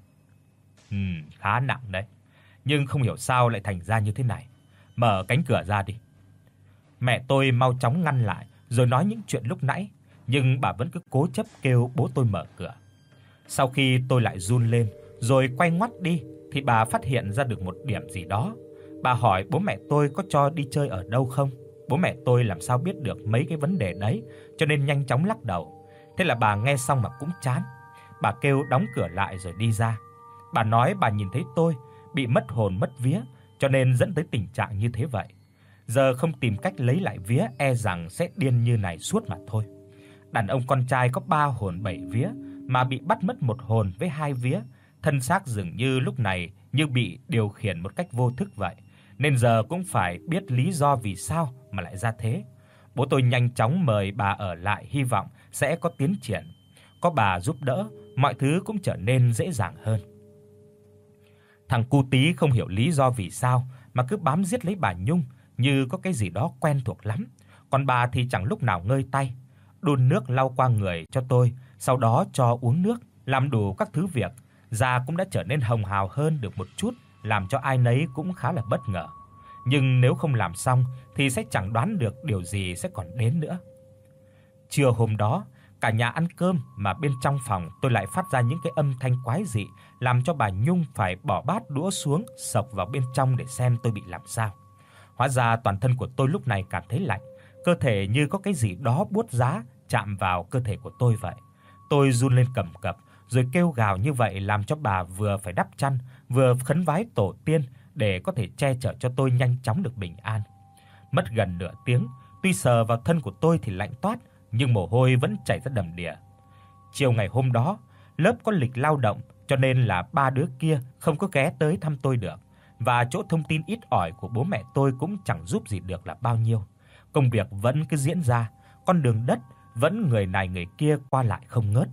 Khá nặng đấy, nhưng không hiểu sao lại thành ra như thế này. Mở cánh cửa ra đi. Mẹ tôi mau chóng ngăn lại rồi nói những chuyện lúc nãy, nhưng bà vẫn cứ cố chấp kêu bố tôi mở cửa. Sau khi tôi lại run lên rồi quay ngoắt đi thì bà phát hiện ra được một điểm gì đó. Bà hỏi bố mẹ tôi có cho đi chơi ở đâu không. Bố mẹ tôi làm sao biết được mấy cái vấn đề đấy, cho nên nhanh chóng lắc đầu. Thế là bà nghe xong mà cũng chán. Bà kêu đóng cửa lại rồi đi ra. Bà nói bà nhìn thấy tôi bị mất hồn mất vía, cho nên dẫn tới tình trạng như thế vậy. Giờ không tìm cách lấy lại vía e rằng sẽ điên như này suốt mà thôi. Đàn ông con trai có 3 hồn 7 vía mà bị bắt mất một hồn với 2 vía, thân xác dường như lúc này như bị điều khiển một cách vô thức vậy, nên giờ cũng phải biết lý do vì sao mà lại ra thế. Bố tôi nhanh chóng mời bà ở lại, hy vọng sẽ có tiến triển. Có bà giúp đỡ, mọi thứ cũng trở nên dễ dàng hơn. Thằng cu tí không hiểu lý do vì sao mà cứ bám giết lấy bà Nhung như có cái gì đó quen thuộc lắm. Còn bà thì chẳng lúc nào ngơi tay, đun nước lau qua người cho tôi, sau đó cho uống nước, làm đủ các thứ việc, da cũng đã trở nên hồng hào hơn được một chút, làm cho ai nấy cũng khá là bất ngờ. Nhưng nếu không làm xong thì sẽ chẳng đoán được điều gì sẽ còn đến nữa. Trưa hôm đó, cả nhà ăn cơm mà bên trong phòng tôi lại phát ra những cái âm thanh quái dị, làm cho bà Nhung phải bỏ bát đũa xuống, xộc vào bên trong để xem tôi bị làm sao. Hóa ra toàn thân của tôi lúc này cảm thấy lạnh, cơ thể như có cái gì đó buốt giá chạm vào cơ thể của tôi vậy. Tôi run lên cầm cập, rồi kêu gào như vậy làm cho bà vừa phải đắp chăn, vừa khấn vái tổ tiên để có thể che chở cho tôi nhanh chóng được bình an. Mất gần nửa tiếng, tuy sờ vào thân của tôi thì lạnh toát, nhưng mồ hôi vẫn chảy ra đầm đìa. Chiều ngày hôm đó, lớp có lịch lao động, cho nên là 3 đứa kia không có ghé tới thăm tôi được, và chỗ thông tin ít ỏi của bố mẹ tôi cũng chẳng giúp gì được là bao nhiêu. Công việc vẫn cứ diễn ra, con đường đất vẫn người này người kia qua lại không ngớt.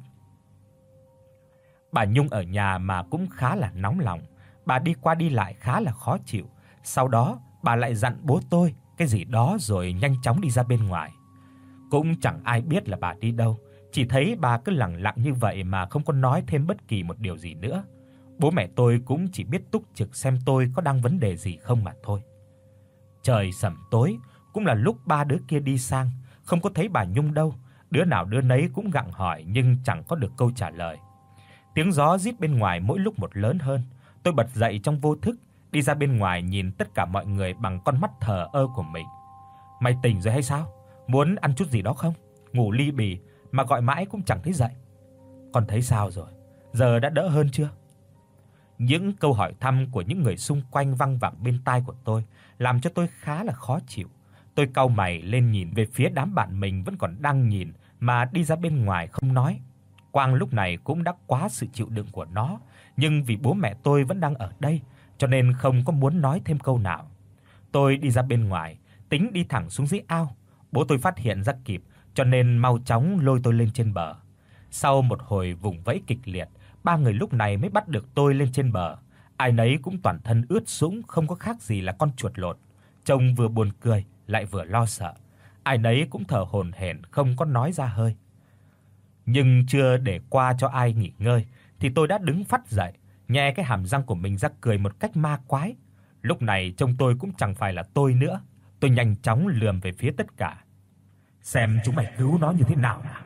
Bà Nhung ở nhà mà cũng khá là nóng lòng, bà đi qua đi lại khá là khó chịu. Sau đó, bà lại dặn bố tôi cái gì đó rồi nhanh chóng đi ra bên ngoài. Cũng chẳng ai biết là bà đi đâu, chỉ thấy bà cứ lẳng lặng như vậy mà không có nói thêm bất kỳ một điều gì nữa. Bố mẹ tôi cũng chỉ biết túc trực xem tôi có đang vấn đề gì không mà thôi. Trời sẩm tối, cũng là lúc 3 đứa kia đi sang, không có thấy bà Nhung đâu, đứa nào đứa nấy cũng gặng hỏi nhưng chẳng có được câu trả lời. Tiếng gió rít bên ngoài mỗi lúc một lớn hơn, tôi bật dậy trong vô thức, đi ra bên ngoài nhìn tất cả mọi người bằng con mắt thờ ơ của mình. Mày tỉnh rồi hay sao? Muốn ăn chút gì đó không? Ngủ li bì mà gọi mãi cũng chẳng thấy dậy. Con thấy sao rồi? Giờ đã đỡ hơn chưa? Những câu hỏi thăm của những người xung quanh văng vẳng bên tai của tôi, làm cho tôi khá là khó chịu. Tôi cau mày lên nhìn về phía đám bạn mình vẫn còn đang nhìn mà đi ra bên ngoài không nói. Quang lúc này cũng đã quá sự chịu đựng của nó, nhưng vì bố mẹ tôi vẫn đang ở đây, cho nên không có muốn nói thêm câu nào. Tôi đi ra bên ngoài, tính đi thẳng xuống dưới ao. Bố tôi phát hiện ra kịp, cho nên mau chóng lôi tôi lên trên bờ. Sau một hồi vùng vẫy kịch liệt, 3 người lúc này mới bắt được tôi lên trên bờ. Ai nấy cũng toàn thân ướt sũng, không có khác gì là con chuột lột. Trông vừa buồn cười lại vừa lo sợ. Ai nấy cũng thở hổn hển không có nói ra hơi. Nhưng chưa để qua cho ai nghỉ ngơi thì tôi đã đứng phắt dậy, nhe cái hàm răng của mình ra cười một cách ma quái. Lúc này trông tôi cũng chẳng phải là tôi nữa. Tôi nhanh chóng lườm về phía tất cả. Xem chúng mày cứu nó như thế nào nào.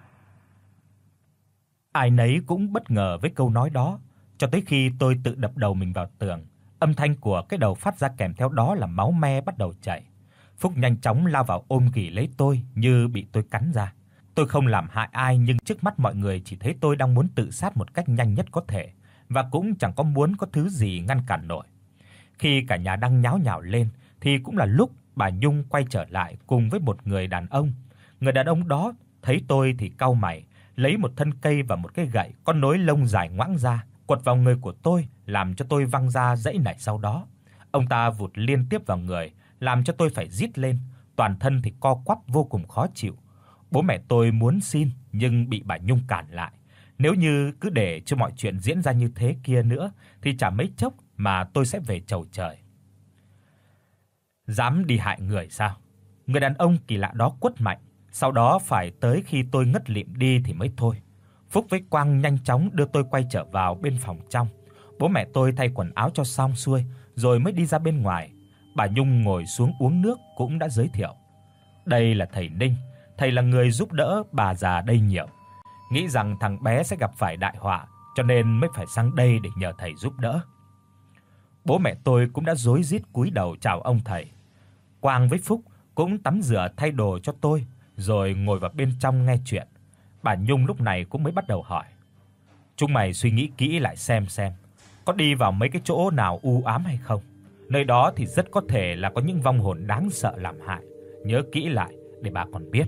Ai nấy cũng bất ngờ với câu nói đó, cho tới khi tôi tự đập đầu mình vào tường. Âm thanh của cái đầu phát ra kèm theo đó là máu me bắt đầu chảy. Phúc nhanh chóng lao vào ôm ghì lấy tôi như bị tôi cắn ra. Tôi không làm hại ai, nhưng trước mắt mọi người chỉ thấy tôi đang muốn tự sát một cách nhanh nhất có thể, và cũng chẳng có muốn có thứ gì ngăn cản nổi. Khi cả nhà đang nháo nhào lên thì cũng là lúc bà Nhung quay trở lại cùng với một người đàn ông. Người đàn ông đó thấy tôi thì cau mày, lấy một thân cây và một cái gậy có nối lông dài ngoãng ra, quật vào người của tôi, làm cho tôi văng ra dãy nảy sau đó. Ông ta vụt liên tiếp vào người, làm cho tôi phải rít lên, toàn thân thì co quắp vô cùng khó chịu. Bố mẹ tôi muốn xin nhưng bị bà Nhung cản lại. Nếu như cứ để cho mọi chuyện diễn ra như thế kia nữa thì chả mấy chốc mà tôi sẽ về chầu trời. Dám đi hại người sao? Người đàn ông kỳ lạ đó quất mạnh, sau đó phải tới khi tôi ngất lịm đi thì mới thôi. Phúc với Quang nhanh chóng đưa tôi quay trở vào bên phòng trong. Bố mẹ tôi thay quần áo cho xong xuôi rồi mới đi ra bên ngoài. Bà Nhung ngồi xuống uống nước cũng đã giới thiệu. Đây là thầy Ninh, thầy là người giúp đỡ bà già đây nhiều. Nghĩ rằng thằng bé sẽ gặp phải đại họa, cho nên mới phải sang đây để nhờ thầy giúp đỡ. Bố mẹ tôi cũng đã rối rít cúi đầu chào ông thầy. Quang với Phúc cũng tắm rửa thay đồ cho tôi rồi ngồi vào bên trong nghe chuyện. Bà Nhung lúc này cũng mới bắt đầu hỏi: "Chúng mày suy nghĩ kỹ lại xem, có đi vào mấy cái chỗ nào u ám hay không? Nơi đó thì rất có thể là có những vong hồn đáng sợ làm hại. Nhớ kỹ lại để bà còn biết."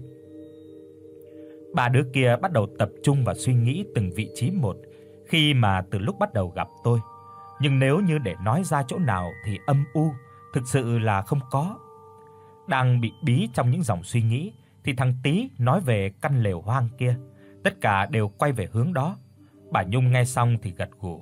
Ba đứa kia bắt đầu tập trung vào suy nghĩ từng vị trí một khi mà từ lúc bắt đầu gặp tôi. Nhưng nếu như để nói ra chỗ nào thì âm u, thực sự là không có. Đang bị bí trong những dòng suy nghĩ thì thằng Tý nói về căn lều hoang kia, tất cả đều quay về hướng đó. Bà Nhung nghe xong thì gật gù.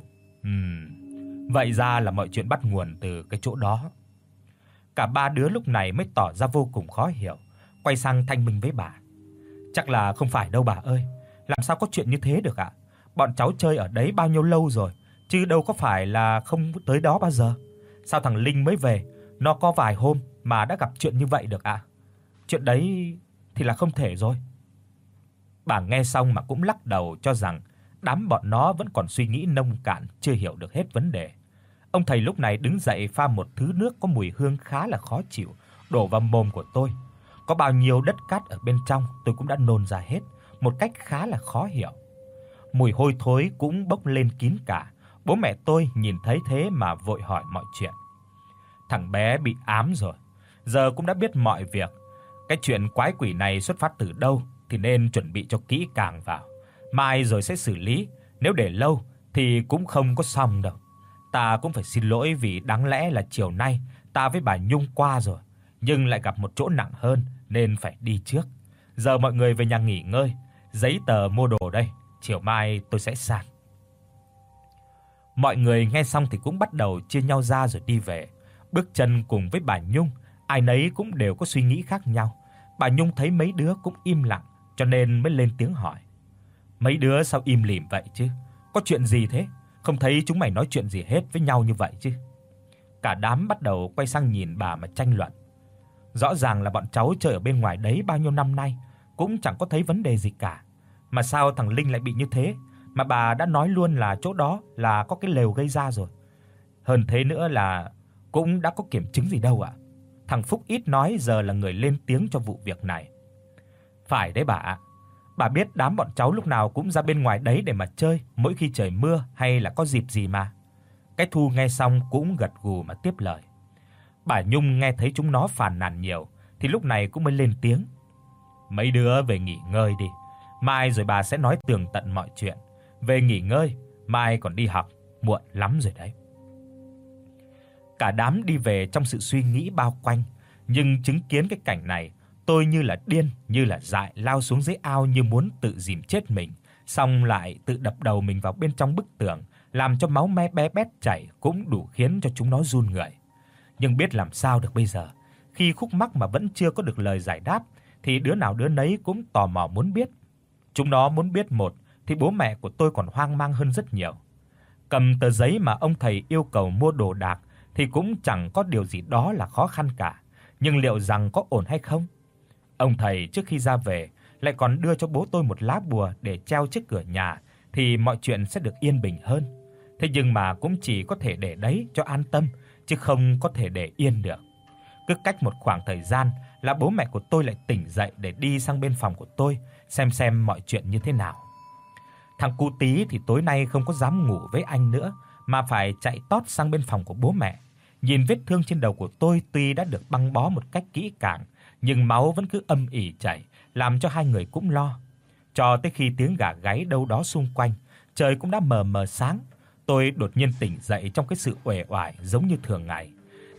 Vậy ra là mọi chuyện bắt nguồn từ cái chỗ đó. Cả ba đứa lúc này mới tỏ ra vô cùng khó hiểu, quay sang thanh minh với bà. Chắc là không phải đâu bà ơi, làm sao có chuyện như thế được ạ? Bọn cháu chơi ở đấy bao nhiêu lâu rồi, chứ đâu có phải là không tới đó bao giờ. Sao thằng Linh mới về, nó có vài hôm mà đã gặp chuyện như vậy được ạ? Chuyện đấy thì là không thể rồi. Bà nghe xong mà cũng lắc đầu cho rằng đám bọn nó vẫn còn suy nghĩ nông cạn, chưa hiểu được hết vấn đề. Ông thầy lúc này đứng dậy pha một thứ nước có mùi hương khá là khó chịu, đổ vào mồm của tôi. Có bao nhiêu đất cát ở bên trong tôi cũng đã nôn ra hết, một cách khá là khó hiểu. Mùi hôi thối cũng bốc lên kín cả. Bố mẹ tôi nhìn thấy thế mà vội hỏi mọi chuyện. Thằng bé bị ám rồi, giờ cũng đã biết mọi việc. Cái chuyện quái quỷ này xuất phát từ đâu thì nên chuẩn bị cho kỹ càng vào. Mai rồi sẽ xử lý, nếu để lâu thì cũng không có xong đâu. Ta cũng phải xin lỗi vì đáng lẽ là chiều nay ta với bà Nhung qua rồi, nhưng lại gặp một chỗ nặng hơn nên phải đi trước. Giờ mọi người về nhà nghỉ ngơi, giấy tờ mua đồ đây, chiều mai tôi sẽ sang. Mọi người nghe xong thì cũng bắt đầu chia nhau ra rồi đi về. Bước chân cùng với bà Nhung, ai nấy cũng đều có suy nghĩ khác nhau. Bà Nhung thấy mấy đứa cũng im lặng cho nên mới lên tiếng hỏi. Mấy đứa sao im lìm vậy chứ? Có chuyện gì thế? Không thấy chúng mày nói chuyện gì hết với nhau như vậy chứ? Cả đám bắt đầu quay sang nhìn bà mà tranh luận. Rõ ràng là bọn cháu chơi ở bên ngoài đấy bao nhiêu năm nay, cũng chẳng có thấy vấn đề gì cả. Mà sao thằng Linh lại bị như thế? Mà bà đã nói luôn là chỗ đó là có cái lều gây ra rồi. Hơn thế nữa là cũng đã có kiểm chứng gì đâu ạ. Thằng Phúc ít nói giờ là người lên tiếng cho vụ việc này. Phải đấy bà ạ. Bà biết đám bọn cháu lúc nào cũng ra bên ngoài đấy để mà chơi, mỗi khi trời mưa hay là có dịp gì mà. Cái Thu nghe xong cũng gật gù mà tiếp lời. Bà Nhung nghe thấy chúng nó phàn nàn nhiều thì lúc này cũng mới lên tiếng. Mấy đứa về nghỉ ngơi đi, mai rồi bà sẽ nói tường tận mọi chuyện. Về nghỉ ngơi, mai còn đi học, muộn lắm rồi đấy. Cả đám đi về trong sự suy nghĩ bao quanh, nhưng chứng kiến cái cảnh này, tôi như là điên, như là dại lao xuống dưới ao như muốn tự dìm chết mình, xong lại tự đập đầu mình vào bên trong bức tường, làm cho máu me be bét chảy cũng đủ khiến cho chúng nó run người. Nhưng biết làm sao được bây giờ, khi khúc mắc mà vẫn chưa có được lời giải đáp thì đứa nào đứa nấy cũng tò mò muốn biết. Chúng nó muốn biết một thì bố mẹ của tôi còn hoang mang hơn rất nhiều. Cầm tờ giấy mà ông thầy yêu cầu mua đồ đạc thì cũng chẳng có điều gì đó là khó khăn cả, nhưng liệu rằng có ổn hay không? Ông thầy trước khi ra về lại còn đưa cho bố tôi một lá bùa để treo trước cửa nhà thì mọi chuyện sẽ được yên bình hơn. Thế nhưng mà cũng chỉ có thể để đấy cho an tâm, chứ không có thể để yên được. Cứ cách một khoảng thời gian là bố mẹ của tôi lại tỉnh dậy để đi sang bên phòng của tôi xem mọi chuyện như thế nào. Thằng cu Tí thì tối nay không có dám ngủ với anh nữa mà phải chạy tót sang bên phòng của bố mẹ. Nhìn vết thương trên đầu của tôi tuy đã được băng bó một cách kỹ càng, nhưng máu vẫn cứ âm ỉ chảy, làm cho hai người cũng lo. Cho tới khi tiếng gà gáy đâu đó xung quanh, trời cũng đã mờ mờ sáng, tôi đột nhiên tỉnh dậy trong cái sự uể oải giống như thường ngày.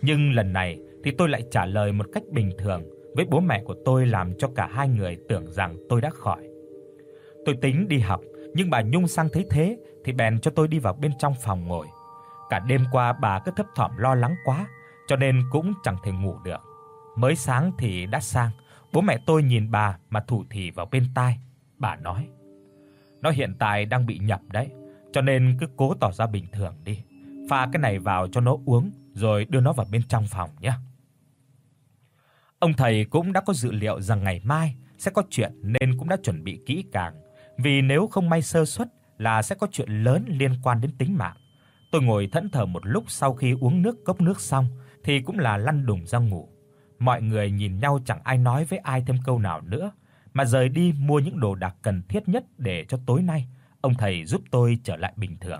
Nhưng lần này thì tôi lại trả lời một cách bình thường với bố mẹ của tôi, làm cho cả hai người tưởng rằng tôi đã khỏi. Tôi tính đi học, nhưng bà Nhung sang thấy thế thì bèn cho tôi đi vào bên trong phòng ngồi. Cả đêm qua bà cứ thấp thỏm lo lắng quá, cho nên cũng chẳng thể ngủ được. Mới sáng thì đã sang, bố mẹ tôi nhìn bà mà thủ thỉ vào bên tai. Bà nói: "Nó hiện tại đang bị nhập đấy, cho nên cứ cố tỏ ra bình thường đi. Pha cái này vào cho nó uống rồi đưa nó vào bên trong phòng nhé." Ông thầy cũng đã có dự liệu rằng ngày mai sẽ có chuyện nên cũng đã chuẩn bị kỹ càng, vì nếu không may sơ suất là sẽ có chuyện lớn liên quan đến tính mạng. Tôi ngồi thẫn thờ một lúc sau khi uống cốc nước xong thì cũng là lăn đùng ra ngủ. Mọi người nhìn nhau chẳng ai nói với ai thêm câu nào nữa, mà rời đi mua những đồ đạc cần thiết nhất để cho tối nay ông thầy giúp tôi trở lại bình thường.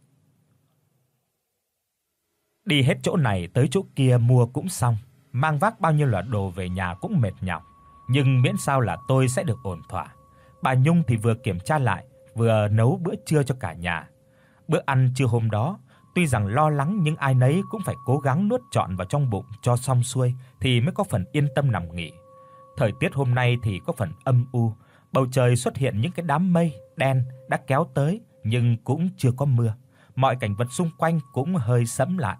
Đi hết chỗ này tới chỗ kia mua cũng xong, mang vác bao nhiêu là đồ về nhà cũng mệt nhọc, nhưng miễn sao là tôi sẽ được ổn thỏa. Bà Nhung thì vừa kiểm tra lại, vừa nấu bữa trưa cho cả nhà. Bữa ăn trưa hôm đó, tuy rằng lo lắng nhưng ai nấy cũng phải cố gắng nuốt trọn vào trong bụng cho xong xuôi thì mới có phần yên tâm nằm nghỉ. Thời tiết hôm nay thì có phần âm u, bầu trời xuất hiện những cái đám mây đen đã kéo tới nhưng cũng chưa có mưa. Mọi cảnh vật xung quanh cũng hơi sẫm lại.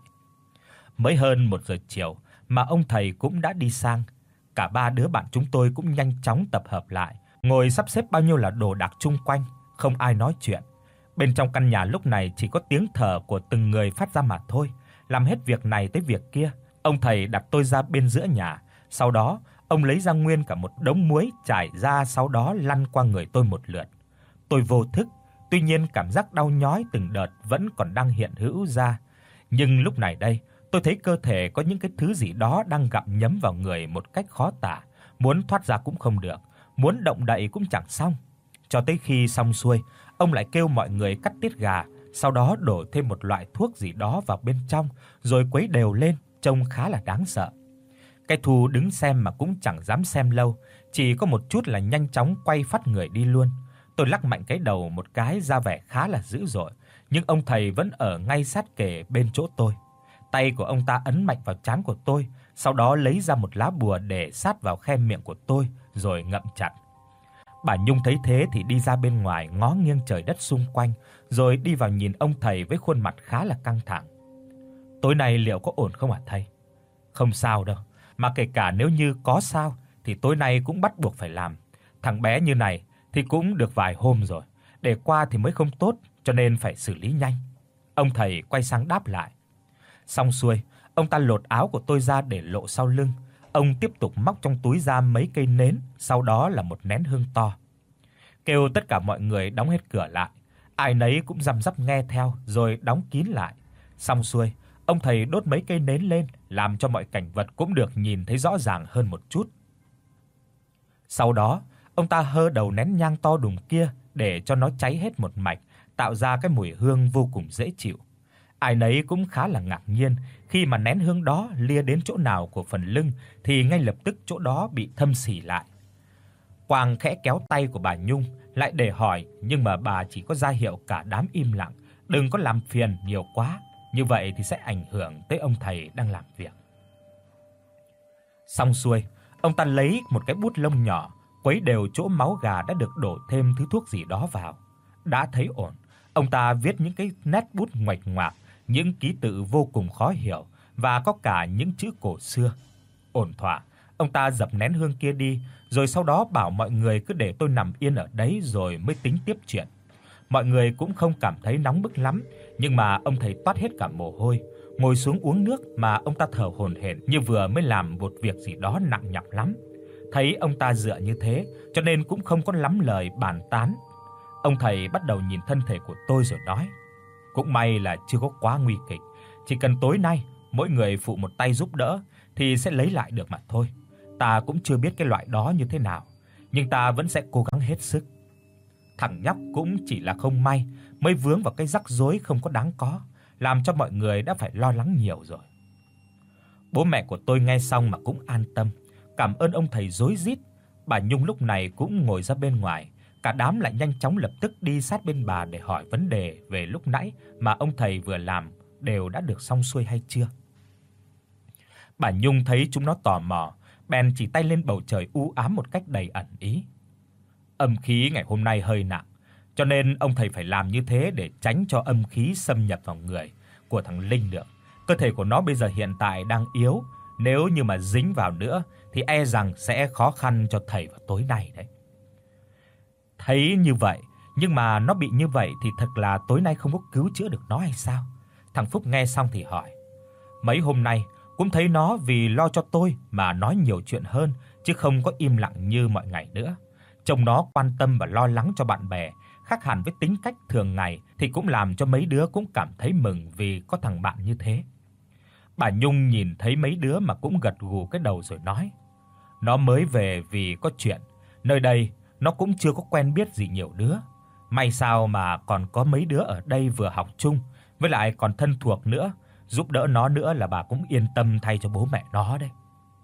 Mới hơn 1 giờ chiều mà ông thầy cũng đã đi sang. Cả ba đứa bạn chúng tôi cũng nhanh chóng tập hợp lại, ngồi sắp xếp bao nhiêu là đồ đạc chung quanh, không ai nói chuyện. Bên trong căn nhà lúc này chỉ có tiếng thở của từng người phát ra mà thôi. Làm hết việc này tới việc kia, ông thầy đặt tôi ra bên giữa nhà, sau đó ông lấy ra nguyên cả một đống muối trải ra, sau đó lăn qua người tôi một lượt. Tôi vô thức, tuy nhiên cảm giác đau nhói từng đợt vẫn còn đang hiện hữu ra. Nhưng lúc này đây, tôi thấy cơ thể có những cái thứ gì đó đang gặm nhấm vào người một cách khó tả, muốn thoát ra cũng không được, muốn động đậy cũng chẳng xong. Cho tới khi xong xuôi, ông lại kêu mọi người cắt tiết gà, sau đó đổ thêm một loại thuốc gì đó vào bên trong rồi quấy đều lên, trông khá là đáng sợ. Cái Thu đứng xem mà cũng chẳng dám xem lâu, chỉ có một chút là nhanh chóng quay phắt người đi luôn. Tôi lắc mạnh cái đầu một cái ra vẻ khá là dữ dội, nhưng ông thầy vẫn ở ngay sát kề bên chỗ tôi. Tay của ông ta ấn mạnh vào trán của tôi, sau đó lấy ra một lá bùa để sát vào khe miệng của tôi rồi ngậm chặt. Bà Nhung thấy thế thì đi ra bên ngoài ngó nghiêng trời đất xung quanh, rồi đi vào nhìn ông thầy với khuôn mặt khá là căng thẳng. "Tối nay liệu có ổn không hả thầy?" "Không sao đâu, mà kể cả nếu như có sao thì tối nay cũng bắt buộc phải làm. Thằng bé như này thì cũng được vài hôm rồi, để qua thì mới không tốt, cho nên phải xử lý nhanh." Ông thầy quay sang đáp lại. Xong xuôi, ông ta lột áo của tôi ra để lộ sau lưng. Ông tiếp tục móc trong túi ra mấy cây nến, sau đó là một nén hương to. Kêu tất cả mọi người đóng hết cửa lại, ai nấy cũng răm rắp nghe theo rồi đóng kín lại. Xong xuôi, ông thầy đốt mấy cây nến lên, làm cho mọi cảnh vật cũng được nhìn thấy rõ ràng hơn một chút. Sau đó, ông ta hơ đầu nén nhang to đùng kia để cho nó cháy hết một mạch, tạo ra cái mùi hương vô cùng dễ chịu. Ai nấy cũng khá là ngạc nhiên khi mà nén hương đó lia đến chỗ nào của phần lưng thì ngay lập tức chỗ đó bị thâm sỉ lại. Quang khẽ kéo tay của bà Nhung lại để hỏi, nhưng mà bà chỉ có ra hiệu cả đám im lặng, đừng có làm phiền nhiều quá, như vậy thì sẽ ảnh hưởng tới ông thầy đang làm việc. Xong xuôi, ông ta lấy một cái bút lông nhỏ, quấy đều chỗ máu gà đã được đổ thêm thứ thuốc gì đó vào. Đã thấy ổn, ông ta viết những cái nét bút ngoạch ngoạc, những ký tự vô cùng khó hiểu và có cả những chữ cổ xưa. Ổn thỏa, ông ta dập nén hương kia đi, rồi sau đó bảo mọi người cứ để tôi nằm yên ở đấy rồi mới tính tiếp chuyện. Mọi người cũng không cảm thấy nóng bức lắm, nhưng mà ông thầy toát hết cả mồ hôi, ngồi xuống uống nước mà ông ta thở hổn hển như vừa mới làm một việc gì đó nặng nhọc lắm. Thấy ông ta dựa như thế, cho nên cũng không có lắm lời bàn tán. Ông thầy bắt đầu nhìn thân thể của tôi rồi nói: "Cũng may là chưa có quá nguy kịch, chỉ cần tối nay mỗi người phụ một tay giúp đỡ thì sẽ lấy lại được mà thôi. Ta cũng chưa biết cái loại đó như thế nào, nhưng ta vẫn sẽ cố gắng hết sức." Thằng nhóc cũng chỉ là không may mới vướng vào cái rắc rối không có đáng có, làm cho mọi người đã phải lo lắng nhiều rồi. Bố mẹ của tôi nghe xong mà cũng an tâm, cảm ơn ông thầy rối rít. Bà Nhung lúc này cũng ngồi ra bên ngoài, cả đám lại nhanh chóng lập tức đi sát bên bà để hỏi vấn đề về lúc nãy mà ông thầy vừa làm đều đã được xong xuôi hay chưa. Bà Nhung thấy chúng nó tò mò, bèn chỉ tay lên bầu trời u ám một cách đầy ẩn ý. Âm khí ngày hôm nay hơi nặng, cho nên ông thầy phải làm như thế để tránh cho âm khí xâm nhập vào người của thằng Linh được. Cơ thể của nó bây giờ hiện tại đang yếu, nếu như mà dính vào nữa thì e rằng sẽ khó khăn cho thầy vào tối nay đấy. Thấy như vậy, nhưng mà nó bị như vậy thì thật là tối nay không có cứu chữa được nó hay sao? Thằng Phúc nghe xong thì hỏi. Mấy hôm nay cũng thấy nó vì lo cho tôi mà nói nhiều chuyện hơn, chứ không có im lặng như mọi ngày nữa. Trông nó quan tâm và lo lắng cho bạn bè, khác hẳn với tính cách thường ngày, thì cũng làm cho mấy đứa cũng cảm thấy mừng vì có thằng bạn như thế. Bà Nhung nhìn thấy mấy đứa mà cũng gật gù cái đầu rồi nói. Nó mới về vì có chuyện, nơi đây nó cũng chưa có quen biết gì nhiều đứa. May sao mà còn có mấy đứa ở đây vừa học chung, với lại còn thân thuộc nữa, giúp đỡ nó nữa là bà cũng yên tâm thay cho bố mẹ nó đấy.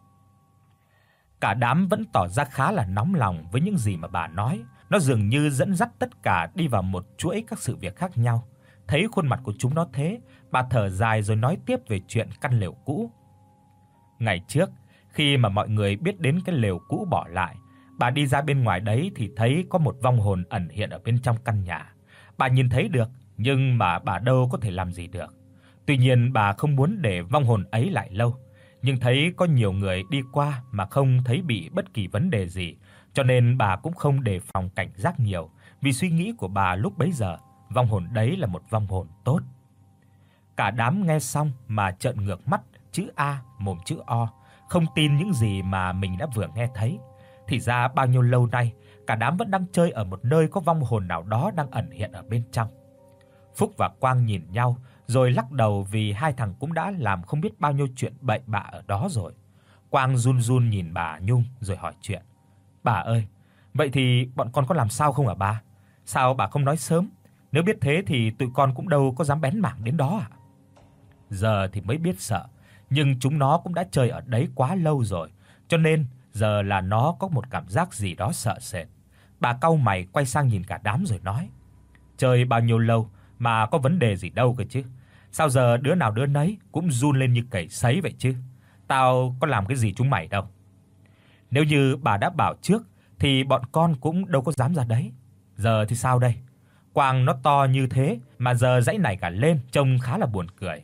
Cả đám vẫn tỏ ra khá là nóng lòng với những gì mà bà nói, nó dường như dẫn dắt tất cả đi vào một chuỗi các sự việc khác nhau. Thấy khuôn mặt của chúng nó thế, bà thở dài rồi nói tiếp về chuyện căn lều cũ. Ngày trước, khi mà mọi người biết đến cái lều cũ bỏ lại, bà đi ra bên ngoài đấy thì thấy có một vong hồn ẩn hiện ở bên trong căn nhà. Bà nhìn thấy được, nhưng mà bà đâu có thể làm gì được. Tuy nhiên bà không muốn để vong hồn ấy lại lâu, nhưng thấy có nhiều người đi qua mà không thấy bị bất kỳ vấn đề gì, cho nên bà cũng không đề phòng cảnh giác nhiều, vì suy nghĩ của bà lúc bấy giờ, vong hồn đấy là một vong hồn tốt. Cả đám nghe xong mà trợn ngược mắt, chữ A mồm chữ O, không tin những gì mà mình đã vừa nghe thấy. Thì ra bao nhiêu lâu nay, cả đám vẫn đang chơi ở một nơi có vong hồn nào đó đang ẩn hiện ở bên trong. Phúc và Quang nhìn nhau rồi lắc đầu vì hai thằng cũng đã làm không biết bao nhiêu chuyện bậy bạ ở đó rồi. Quang run run nhìn bà Nhung rồi hỏi chuyện. Bà ơi, vậy thì bọn con có làm sao không hả bà? Sao bà không nói sớm? Nếu biết thế thì tụi con cũng đâu có dám bén mảng đến đó à? Giờ thì mới biết sợ, nhưng chúng nó cũng đã chơi ở đấy quá lâu rồi, cho nên giờ là nó có một cảm giác gì đó sợ sệt. Bà cau mày quay sang nhìn cả đám rồi nói: "Chơi bao nhiêu lâu mà có vấn đề gì đâu cơ chứ? Sao giờ đứa nào đứa nấy cũng run lên như cầy sấy vậy chứ? Tao có làm cái gì chúng mày đâu. Nếu như bà đã bảo trước thì bọn con cũng đâu có dám ra đấy. Giờ thì sao đây? Quang nó to như thế mà giờ giãy nảy cả lên, trông khá là buồn cười."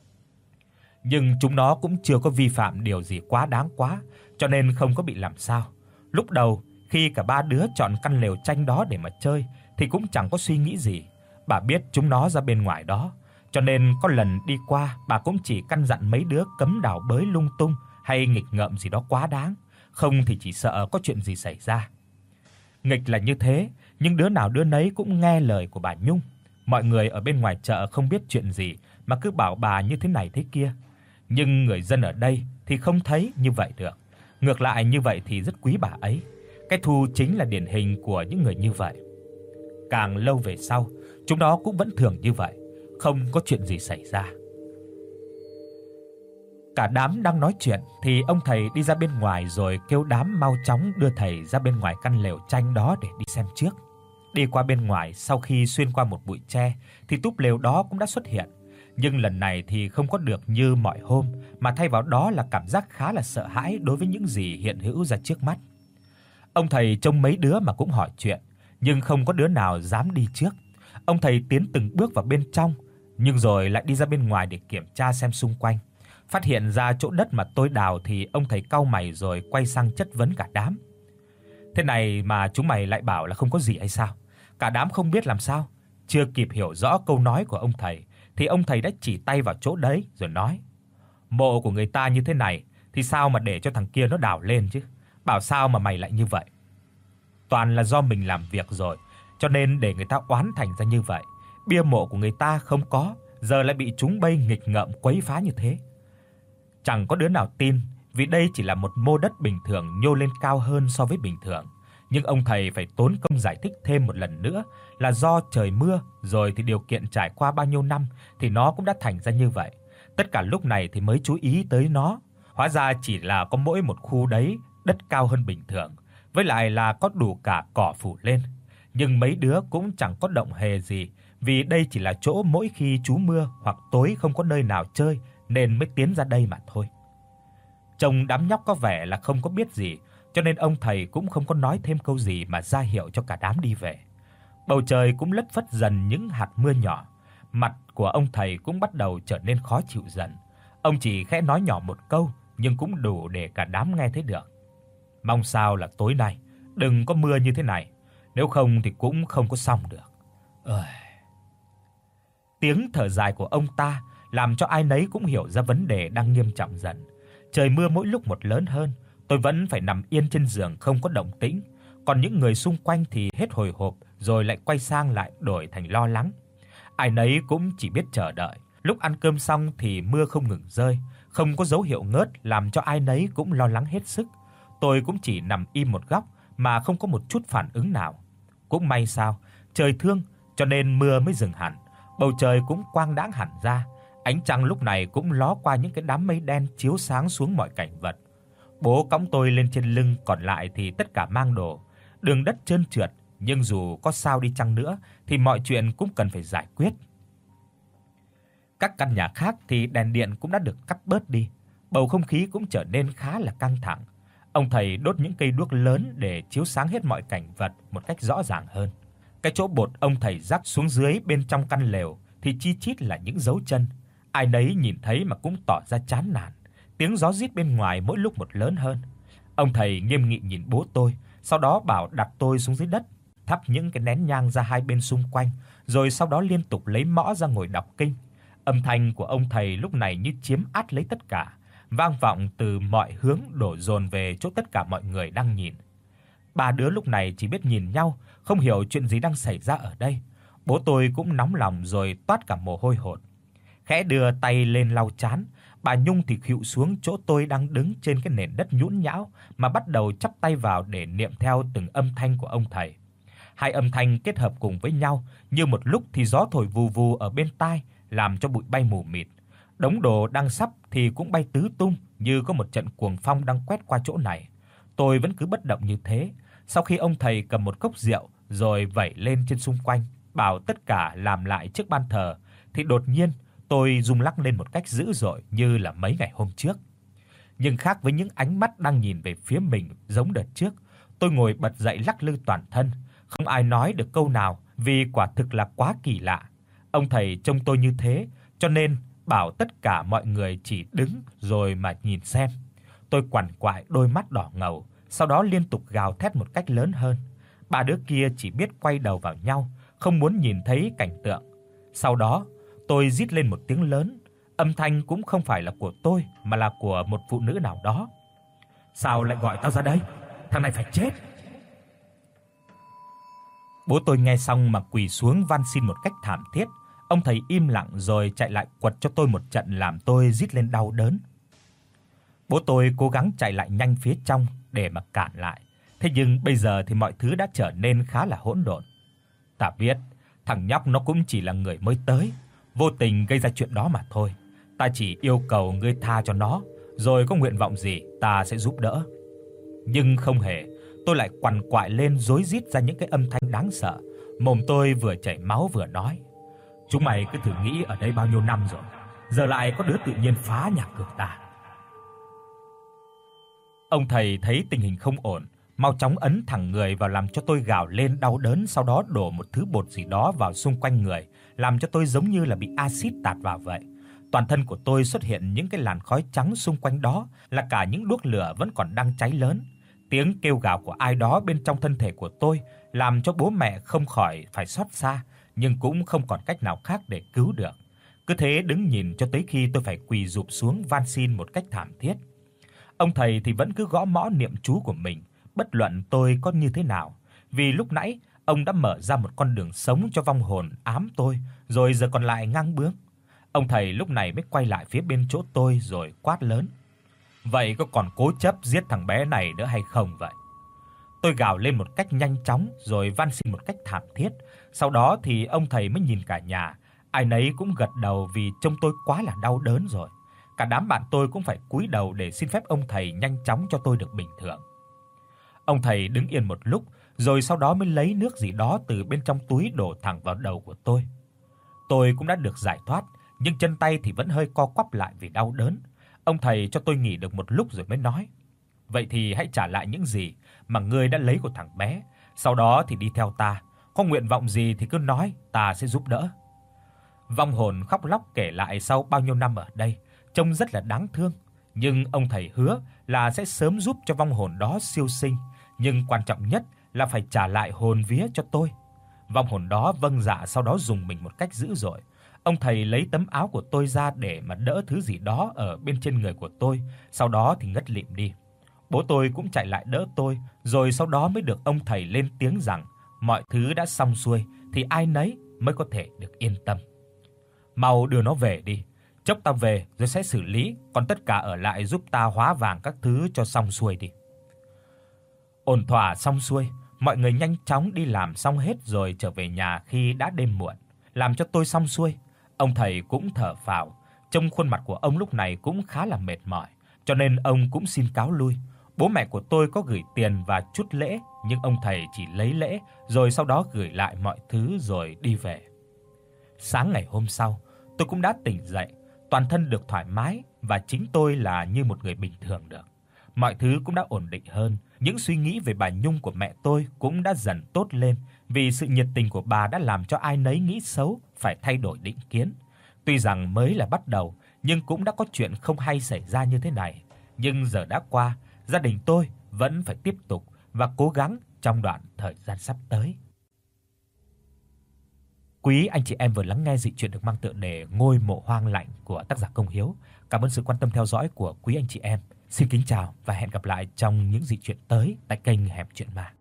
Nhưng chúng nó cũng chưa có vi phạm điều gì quá đáng quá, cho nên không có bị làm sao. Lúc đầu khi cả ba đứa chọn căn lều tranh đó để mà chơi thì cũng chẳng có suy nghĩ gì. Bà biết chúng nó ra bên ngoài đó, cho nên có lần đi qua bà cũng chỉ căn dặn mấy đứa cấm đào bới lung tung hay nghịch ngợm gì đó quá đáng, không thì chỉ sợ có chuyện gì xảy ra. Nghịch là như thế, nhưng đứa nào đứa nấy cũng nghe lời của bà Nhung. Mọi người ở bên ngoài chợ không biết chuyện gì mà cứ bảo bà như thế này thế kia. Nhưng người dân ở đây thì không thấy như vậy được. Ngược lại như vậy thì rất quý bà ấy. Cái Thu chính là điển hình của những người như vậy. Càng lâu về sau, chúng nó cũng vẫn thường như vậy, không có chuyện gì xảy ra. Cả đám đang nói chuyện thì ông thầy đi ra bên ngoài rồi kêu đám mau chóng đưa thầy ra bên ngoài căn lều tranh đó để đi xem trước. Đi qua bên ngoài, sau khi xuyên qua một bụi tre thì túp lều đó cũng đã xuất hiện. Nhưng lần này thì không có được như mọi hôm, mà thay vào đó là cảm giác khá là sợ hãi đối với những gì hiện hữu ra trước mắt. Ông thầy trông mấy đứa mà cũng hỏi chuyện, nhưng không có đứa nào dám đi trước. Ông thầy tiến từng bước vào bên trong, nhưng rồi lại đi ra bên ngoài để kiểm tra xem xung quanh. Phát hiện ra chỗ đất mà tôi đào thì ông thầy cau mày rồi quay sang chất vấn cả đám. Thế này mà chúng mày lại bảo là không có gì hay sao? Cả đám không biết làm sao, chưa kịp hiểu rõ câu nói của ông thầy thì ông thầy đã chỉ tay vào chỗ đấy rồi nói: "Mộ của người ta như thế này thì sao mà để cho thằng kia nó đào lên chứ? Bảo sao mà mày lại như vậy? Toàn là do mình làm việc rồi, cho nên để người ta oán thành ra như vậy. Bia mộ của người ta không có, giờ lại bị chúng bay nghịch ngợm quấy phá như thế." Chẳng có đứa nào tin, vì đây chỉ là một mô đất bình thường nhô lên cao hơn so với bình thường. Nhưng ông thầy phải tốn công giải thích thêm một lần nữa là do trời mưa, rồi thì điều kiện trải qua bao nhiêu năm thì nó cũng đã thành ra như vậy. Tất cả lúc này thì mới chú ý tới nó. Hóa ra chỉ là có mỗi một khu đấy đất cao hơn bình thường, với lại là có đủ cả cỏ phủ lên. Nhưng mấy đứa cũng chẳng có động hề gì, vì đây chỉ là chỗ mỗi khi trú mưa hoặc tối không có nơi nào chơi nên mới tiến ra đây mà thôi. Trông đám nhóc có vẻ là không có biết gì, cho nên ông thầy cũng không có nói thêm câu gì mà ra hiệu cho cả đám đi về. Bầu trời cũng lất phất dần những hạt mưa nhỏ, mặt của ông thầy cũng bắt đầu trở nên khó chịu dần. Ông chỉ khẽ nói nhỏ một câu nhưng cũng đủ để cả đám nghe thấy được. Mong sao là tối nay đừng có mưa như thế này, nếu không thì cũng không có xong được. Tiếng thở dài của ông ta làm cho ai nấy cũng hiểu ra vấn đề đang nghiêm trọng dần. Trời mưa mỗi lúc một lớn hơn, tôi vẫn phải nằm yên trên giường không có động tĩnh, còn những người xung quanh thì hết hồi hộp rồi lại quay sang lại đổi thành lo lắng. Ai nấy cũng chỉ biết chờ đợi. Lúc ăn cơm xong thì mưa không ngừng rơi, không có dấu hiệu ngớt làm cho ai nấy cũng lo lắng hết sức. Tôi cũng chỉ nằm im một góc mà không có một chút phản ứng nào. Cũng may sao, trời thương cho nên mưa mới dừng hẳn, bầu trời cũng quang đãng hẳn ra. Ánh trăng lúc này cũng ló qua những cái đám mây đen chiếu sáng xuống mọi cảnh vật. Bố cõng tôi lên trên lưng, còn lại thì tất cả mang đồ. Đường đất trơn trượt, nhưng dù có sao đi chăng nữa thì mọi chuyện cũng cần phải giải quyết. Các căn nhà khác thì đèn điện cũng đã được cắt bớt đi, bầu không khí cũng trở nên khá là căng thẳng. Ông thầy đốt những cây đuốc lớn để chiếu sáng hết mọi cảnh vật một cách rõ ràng hơn. Cái chỗ bột ông thầy rắc xuống dưới bên trong căn lều thì chi chít là những dấu chân. Ai nấy nhìn thấy mà cũng tỏ ra chán nản. Tiếng gió rít bên ngoài mỗi lúc một lớn hơn. Ông thầy nghiêm nghị nhìn bố tôi, sau đó bảo đặt tôi xuống dưới đất, thắp những cái nén nhang ra hai bên xung quanh, rồi sau đó liên tục lấy mõ ra ngồi đọc kinh. Âm thanh của ông thầy lúc này như chiếm át lấy tất cả, vang vọng từ mọi hướng đổ dồn về chỗ tất cả mọi người đang nhìn. Ba đứa lúc này chỉ biết nhìn nhau, không hiểu chuyện gì đang xảy ra ở đây. Bố tôi cũng nóng lòng rồi toát cả mồ hôi hột. Khẽ đưa tay lên lau trán, bà Nhung thì khuỵu xuống chỗ tôi đang đứng trên cái nền đất nhũn nhão mà bắt đầu chắp tay vào để niệm theo từng âm thanh của ông thầy. Hai âm thanh kết hợp cùng với nhau, như một lúc thì gió thổi vù vù ở bên tai, làm cho bụi bay mù mịt. Đống đồ đang sắp thì cũng bay tứ tung, như có một trận cuồng phong đang quét qua chỗ này. Tôi vẫn cứ bất động như thế. Sau khi ông thầy cầm một cốc rượu rồi vẩy lên trên xung quanh, bảo tất cả làm lại trước ban thờ, thì đột nhiên tôi rung lắc lên một cách dữ dội như là mấy ngày hôm trước. Nhưng khác với những ánh mắt đang nhìn về phía mình giống đợt trước, tôi ngồi bật dậy lắc lư toàn thân, không ai nói được câu nào vì quả thực là quá kỳ lạ. Ông thầy trông tôi như thế, cho nên bảo tất cả mọi người chỉ đứng rồi mà nhìn xem. Tôi quằn quại đôi mắt đỏ ngầu, sau đó liên tục gào thét một cách lớn hơn. Ba đứa kia chỉ biết quay đầu vào nhau, không muốn nhìn thấy cảnh tượng. Sau đó, tôi rít lên một tiếng lớn, âm thanh cũng không phải là của tôi mà là của một phụ nữ nào đó. "Sao lại gọi tao ra đây? Thằng này phải chết." Bố tôi nghe xong mà quỳ xuống van xin một cách thảm thiết. Ông thầy im lặng rồi chạy lại quật cho tôi một trận làm tôi rít lên đau đớn. Bố tôi cố gắng chạy lại nhanh phía trong để mà cản lại. Thế nhưng bây giờ thì mọi thứ đã trở nên khá là hỗn độn. "Ta biết, thằng nhóc nó cũng chỉ là người mới tới, vô tình gây ra chuyện đó mà thôi. Ta chỉ yêu cầu ngươi tha cho nó, rồi có nguyện vọng gì ta sẽ giúp đỡ." Nhưng không hề, tôi lại quằn quại lên rối rít ra những cái âm thanh đáng sợ. Mồm tôi vừa chảy máu vừa nói: "Chúng mày cứ thử nghĩ ở đây bao nhiêu năm rồi, giờ lại có đứa tự nhiên phá nhà cửa ta." Ông thầy thấy tình hình không ổn, mau chóng ấn thẳng người vào làm cho tôi gào lên đau đớn, sau đó đổ một thứ bột gì đó vào xung quanh người, làm cho tôi giống như là bị axit tạt vào vậy. Toàn thân của tôi xuất hiện những cái làn khói trắng, xung quanh đó là cả những đuốc lửa vẫn còn đang cháy lớn. Tiếng kêu gào của ai đó bên trong thân thể của tôi làm cho bố mẹ không khỏi phải xót xa, nhưng cũng không còn cách nào khác để cứu được. Cứ thế đứng nhìn cho tới khi tôi phải quỳ rụp xuống van xin một cách thảm thiết. Ông thầy thì vẫn cứ gõ mõ niệm chú của mình, bất luận tôi có như thế nào, vì lúc nãy ông đã mở ra một con đường sống cho vong hồn ám tôi, rồi giờ còn lại ngang bướng. Ông thầy lúc này mới quay lại phía bên chỗ tôi rồi quát lớn: "Vậy có còn cố chấp giết thằng bé này nữa hay không vậy?" Tôi gào lên một cách nhanh chóng rồi van xin một cách thảm thiết. Sau đó thì ông thầy mới nhìn cả nhà, ai nấy cũng gật đầu vì trông tôi quá là đau đớn rồi. Cả đám bạn tôi cũng phải cúi đầu để xin phép ông thầy nhanh chóng cho tôi được bình thường. Ông thầy đứng yên một lúc, rồi sau đó mới lấy nước gì đó từ bên trong túi đổ thẳng vào đầu của tôi. Tôi cũng đã được giải thoát, nhưng chân tay thì vẫn hơi co quắp lại vì đau đớn. Ông thầy cho tôi nghỉ được một lúc rồi mới nói: "Vậy thì hãy trả lại những gì mà ngươi đã lấy của thằng bé, sau đó thì đi theo ta, có nguyện vọng gì thì cứ nói, ta sẽ giúp đỡ." Vong hồn khóc lóc kể lại sau bao nhiêu năm ở đây, trông rất là đáng thương, nhưng ông thầy hứa là sẽ sớm giúp cho vong hồn đó siêu sinh, nhưng quan trọng nhất là phải trả lại hồn vía cho tôi. Vong hồn đó vâng dạ, sau đó dùng mình một cách dữ dội. Ông thầy lấy tấm áo của tôi ra để mà đỡ thứ gì đó ở bên trên người của tôi, sau đó thì ngất lịm đi. Bố tôi cũng chạy lại đỡ tôi, rồi sau đó mới được ông thầy lên tiếng rằng mọi thứ đã xong xuôi thì ai nấy mới có thể được yên tâm. "Mau đưa nó về đi, chốc ta về rồi sẽ xử lý, còn tất cả ở lại giúp ta hóa vàng các thứ cho xong xuôi đi." Ổn thỏa xong xuôi, mọi người nhanh chóng đi làm xong hết rồi trở về nhà khi đã đêm muộn. Làm cho tôi xong xuôi, ông thầy cũng thở phào, trông khuôn mặt của ông lúc này cũng khá là mệt mỏi, cho nên ông cũng xin cáo lui. Bố mẹ của tôi có gửi tiền và chút lễ, nhưng ông thầy chỉ lấy lễ rồi sau đó gửi lại mọi thứ rồi đi về. Sáng ngày hôm sau, tôi cũng đã tỉnh dậy, toàn thân được thoải mái và chính tôi là như một người bình thường được. Mọi thứ cũng đã ổn định hơn, những suy nghĩ về bà Nhung của mẹ tôi cũng đã dần tốt lên, vì sự nhiệt tình của bà đã làm cho ai nấy nghĩ xấu phải thay đổi định kiến. Tuy rằng mới là bắt đầu, nhưng cũng đã có chuyện không hay xảy ra như thế này, nhưng giờ đã qua, gia đình tôi vẫn phải tiếp tục và cố gắng trong đoạn thời gian sắp tới. Quý anh chị em vừa lắng nghe dị truyện được mang tựa đề Ngôi mộ hoang lạnh của tác giả Công Hiếu. Cảm ơn sự quan tâm theo dõi của quý anh chị em. Xin kính chào và hẹn gặp lại trong những dị truyện tới tại kênh Hẻm Truyện Ma.